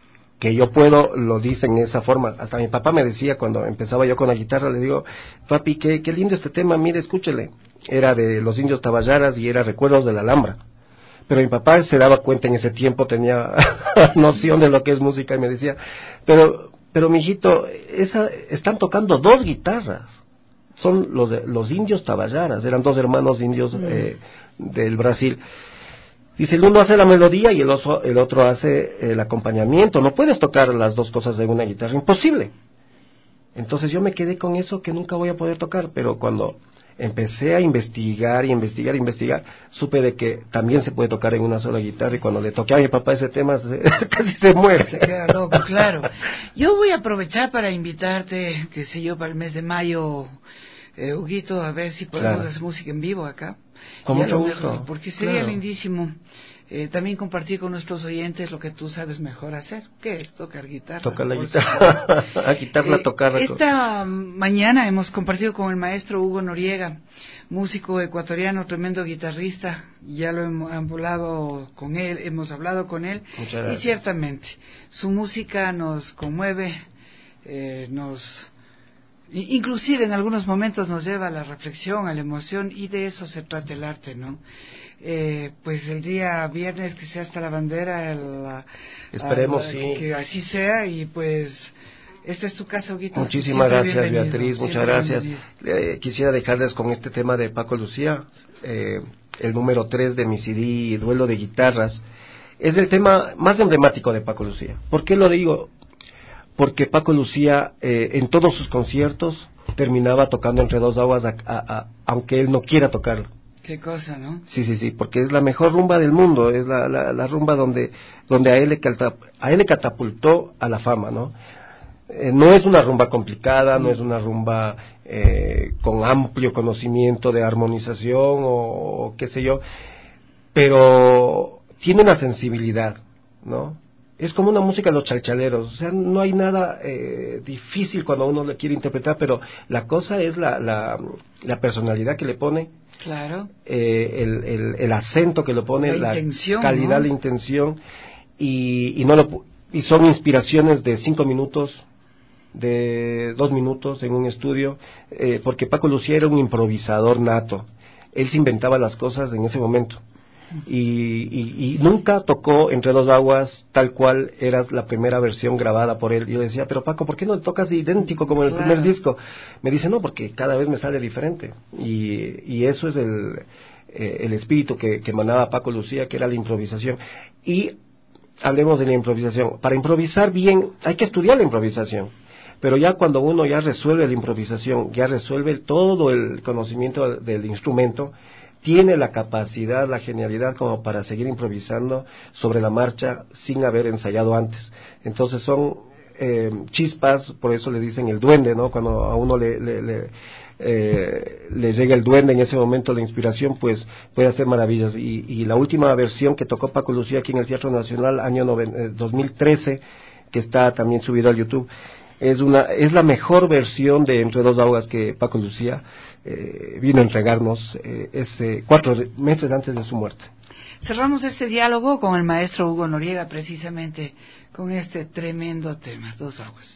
que yo puedo, lo dice en esa forma. Hasta mi papá me decía cuando empezaba yo con la guitarra, le digo, papi, qué lindo este tema, mire, escúchele. Era de los Indios Taballaras y era Recuerdos de la Alhambra. Pero mi papá se daba cuenta en ese tiempo, tenía noción de lo que es música y me decía, pero mijito, están tocando 2 guitarras. Son los Indios Taballaras, eran 2 hermanos indios del Brasil. Dice, el uno hace la melodía y el otro hace el acompañamiento. No puedes tocar las 2 cosas de una guitarra, imposible. Entonces yo me quedé con eso que nunca voy a poder tocar, pero cuando empecé a investigar, supe de que también se puede tocar en una sola guitarra, y cuando le toqué a mi papá ese tema casi se muere. Se queda loco, claro. Yo voy a aprovechar para invitarte, qué sé yo, para el mes de mayo, Huguito, a ver si podemos hacer música en vivo acá. Con mucho gusto. Porque sería lindísimo también compartir con nuestros oyentes lo que tú sabes mejor hacer, que es tocar guitarra. Tocar la guitarra, a quitarla, tocarla. Esta mañana hemos compartido con el maestro Hugo Noriega, músico ecuatoriano, tremendo guitarrista. Ya lo hemos hablado con él. Muchas gracias. Y ciertamente, su música nos conmueve, inclusive en algunos momentos nos lleva a la reflexión, a la emoción, y de eso se trata el arte, ¿no? Pues el día viernes que sea hasta la bandera, esperemos sí, que así sea, y pues esta es tu casa, Huguito. Muchísimas gracias, Beatriz, muchas gracias. Quisiera dejarles con este tema de Paco Lucía, el número 3 de mi CD, Duelo de Guitarras. Es el tema más emblemático de Paco Lucía. ¿Por qué lo digo? Porque Paco Lucía en todos sus conciertos terminaba tocando Entre Dos Aguas, aunque él no quiera tocarlo. Qué cosa, ¿no? Sí, porque es la mejor rumba del mundo, es la rumba donde a él le catapultó a la fama, ¿no? No es una rumba complicada, no es una rumba con amplio conocimiento de armonización o qué sé yo, pero tiene una sensibilidad, ¿no? Es como una música de los chalchaleros, o sea, no hay nada difícil cuando uno le quiere interpretar, pero la cosa es la personalidad que le pone, claro, el acento que le pone, la calidad, ¿no? La intención, y son inspiraciones de 5 minutos, de 2 minutos en un estudio, porque Paco Lucía era un improvisador nato, él se inventaba las cosas en ese momento. Y nunca tocó Entre Dos Aguas tal cual era la primera versión grabada por él. Yo decía, pero Paco, ¿por qué no tocas idéntico como en el primer disco? Me dice, no, porque cada vez me sale diferente. Y eso es el espíritu que emanaba Paco Lucía, que era la improvisación. Y hablemos de la improvisación. Para improvisar bien hay que estudiar la improvisación. Pero ya cuando uno ya resuelve la improvisación, ya resuelve todo el conocimiento del instrumento, tiene la capacidad, la genialidad como para seguir improvisando sobre la marcha sin haber ensayado antes. Entonces son chispas, por eso le dicen el duende, ¿no? Cuando a uno le llega el duende en ese momento de inspiración, pues puede hacer maravillas. Y la última versión que tocó Paco Lucía aquí en el Teatro Nacional, año 2013, que está también subido al YouTube, es la mejor versión de Entre Dos Aguas que Paco Lucía vino a entregarnos 4 meses antes de su muerte. Cerramos este diálogo con el maestro Hugo Noriega, precisamente con este tremendo tema, Dos Aguas.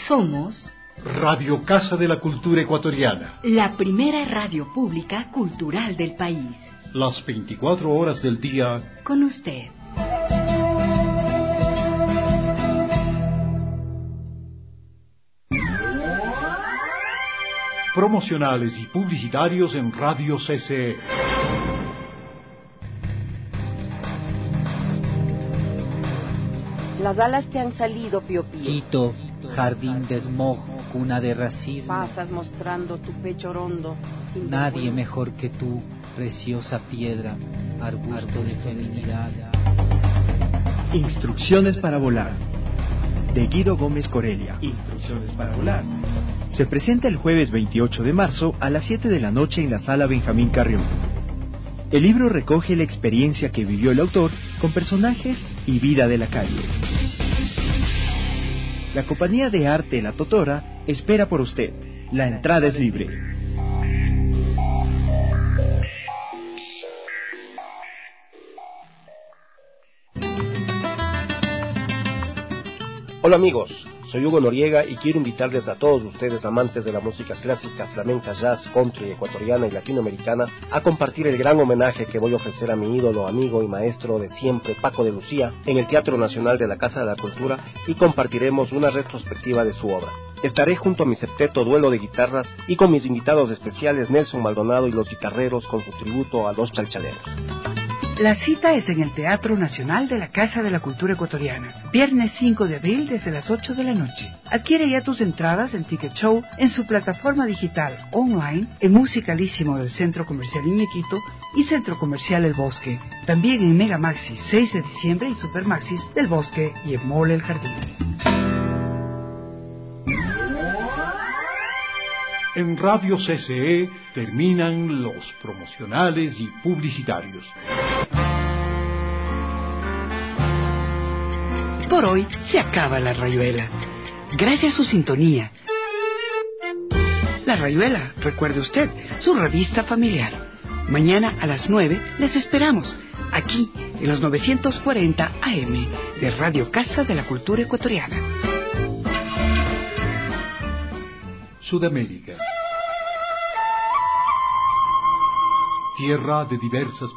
Somos Radio Casa de la Cultura Ecuatoriana. la primera radio pública cultural del país. Las 24 horas del día. Con usted. Promocionales y publicitarios en Radio CCE. Las alas te han salido, Pío Pío. Quito, jardín de smog, cuna de racismo. Pasas mostrando tu pecho rondo. Sin Nadie vergüenza. mejor que tú, preciosa piedra, arbusto de feminidad. Instrucciones para volar, de Guido Gómez Corelia. Instrucciones para volar. Se presenta el jueves 28 de marzo a las 7 de la noche en la Sala Benjamín Carrión. El libro recoge la experiencia que vivió el autor con personajes y vida de la calle. La compañía de arte La Totora espera por usted. La entrada es libre. Hola amigos, soy Hugo Noriega y quiero invitarles a todos ustedes amantes de la música clásica, flamenca, jazz, country, ecuatoriana y latinoamericana a compartir el gran homenaje que voy a ofrecer a mi ídolo, amigo y maestro de siempre, Paco de Lucía, en el Teatro Nacional de la Casa de la Cultura y compartiremos una retrospectiva de su obra. Estaré junto a mi septeto duelo de guitarras y con mis invitados especiales Nelson Maldonado y los guitarreros con su tributo a los chalchaleros. La cita es en el Teatro Nacional de la Casa de la Cultura Ecuatoriana, viernes 5 de abril desde las 8 de la noche. Adquiere ya tus entradas en Ticket Show, en su plataforma digital online, en Musicalísimo del Centro Comercial Iñequito y Centro Comercial El Bosque. También en Mega Maxis 6 de diciembre y Super Maxis del Bosque y en Mall El Jardín. En Radio CCE terminan los promocionales y publicitarios. Por hoy se acaba La Rayuela. Gracias a su sintonía. La Rayuela, recuerde usted, su revista familiar. Mañana a las 9 les esperamos, aquí en los 940 AM de Radio Casa de la Cultura Ecuatoriana. Sudamérica. Tierra de diversas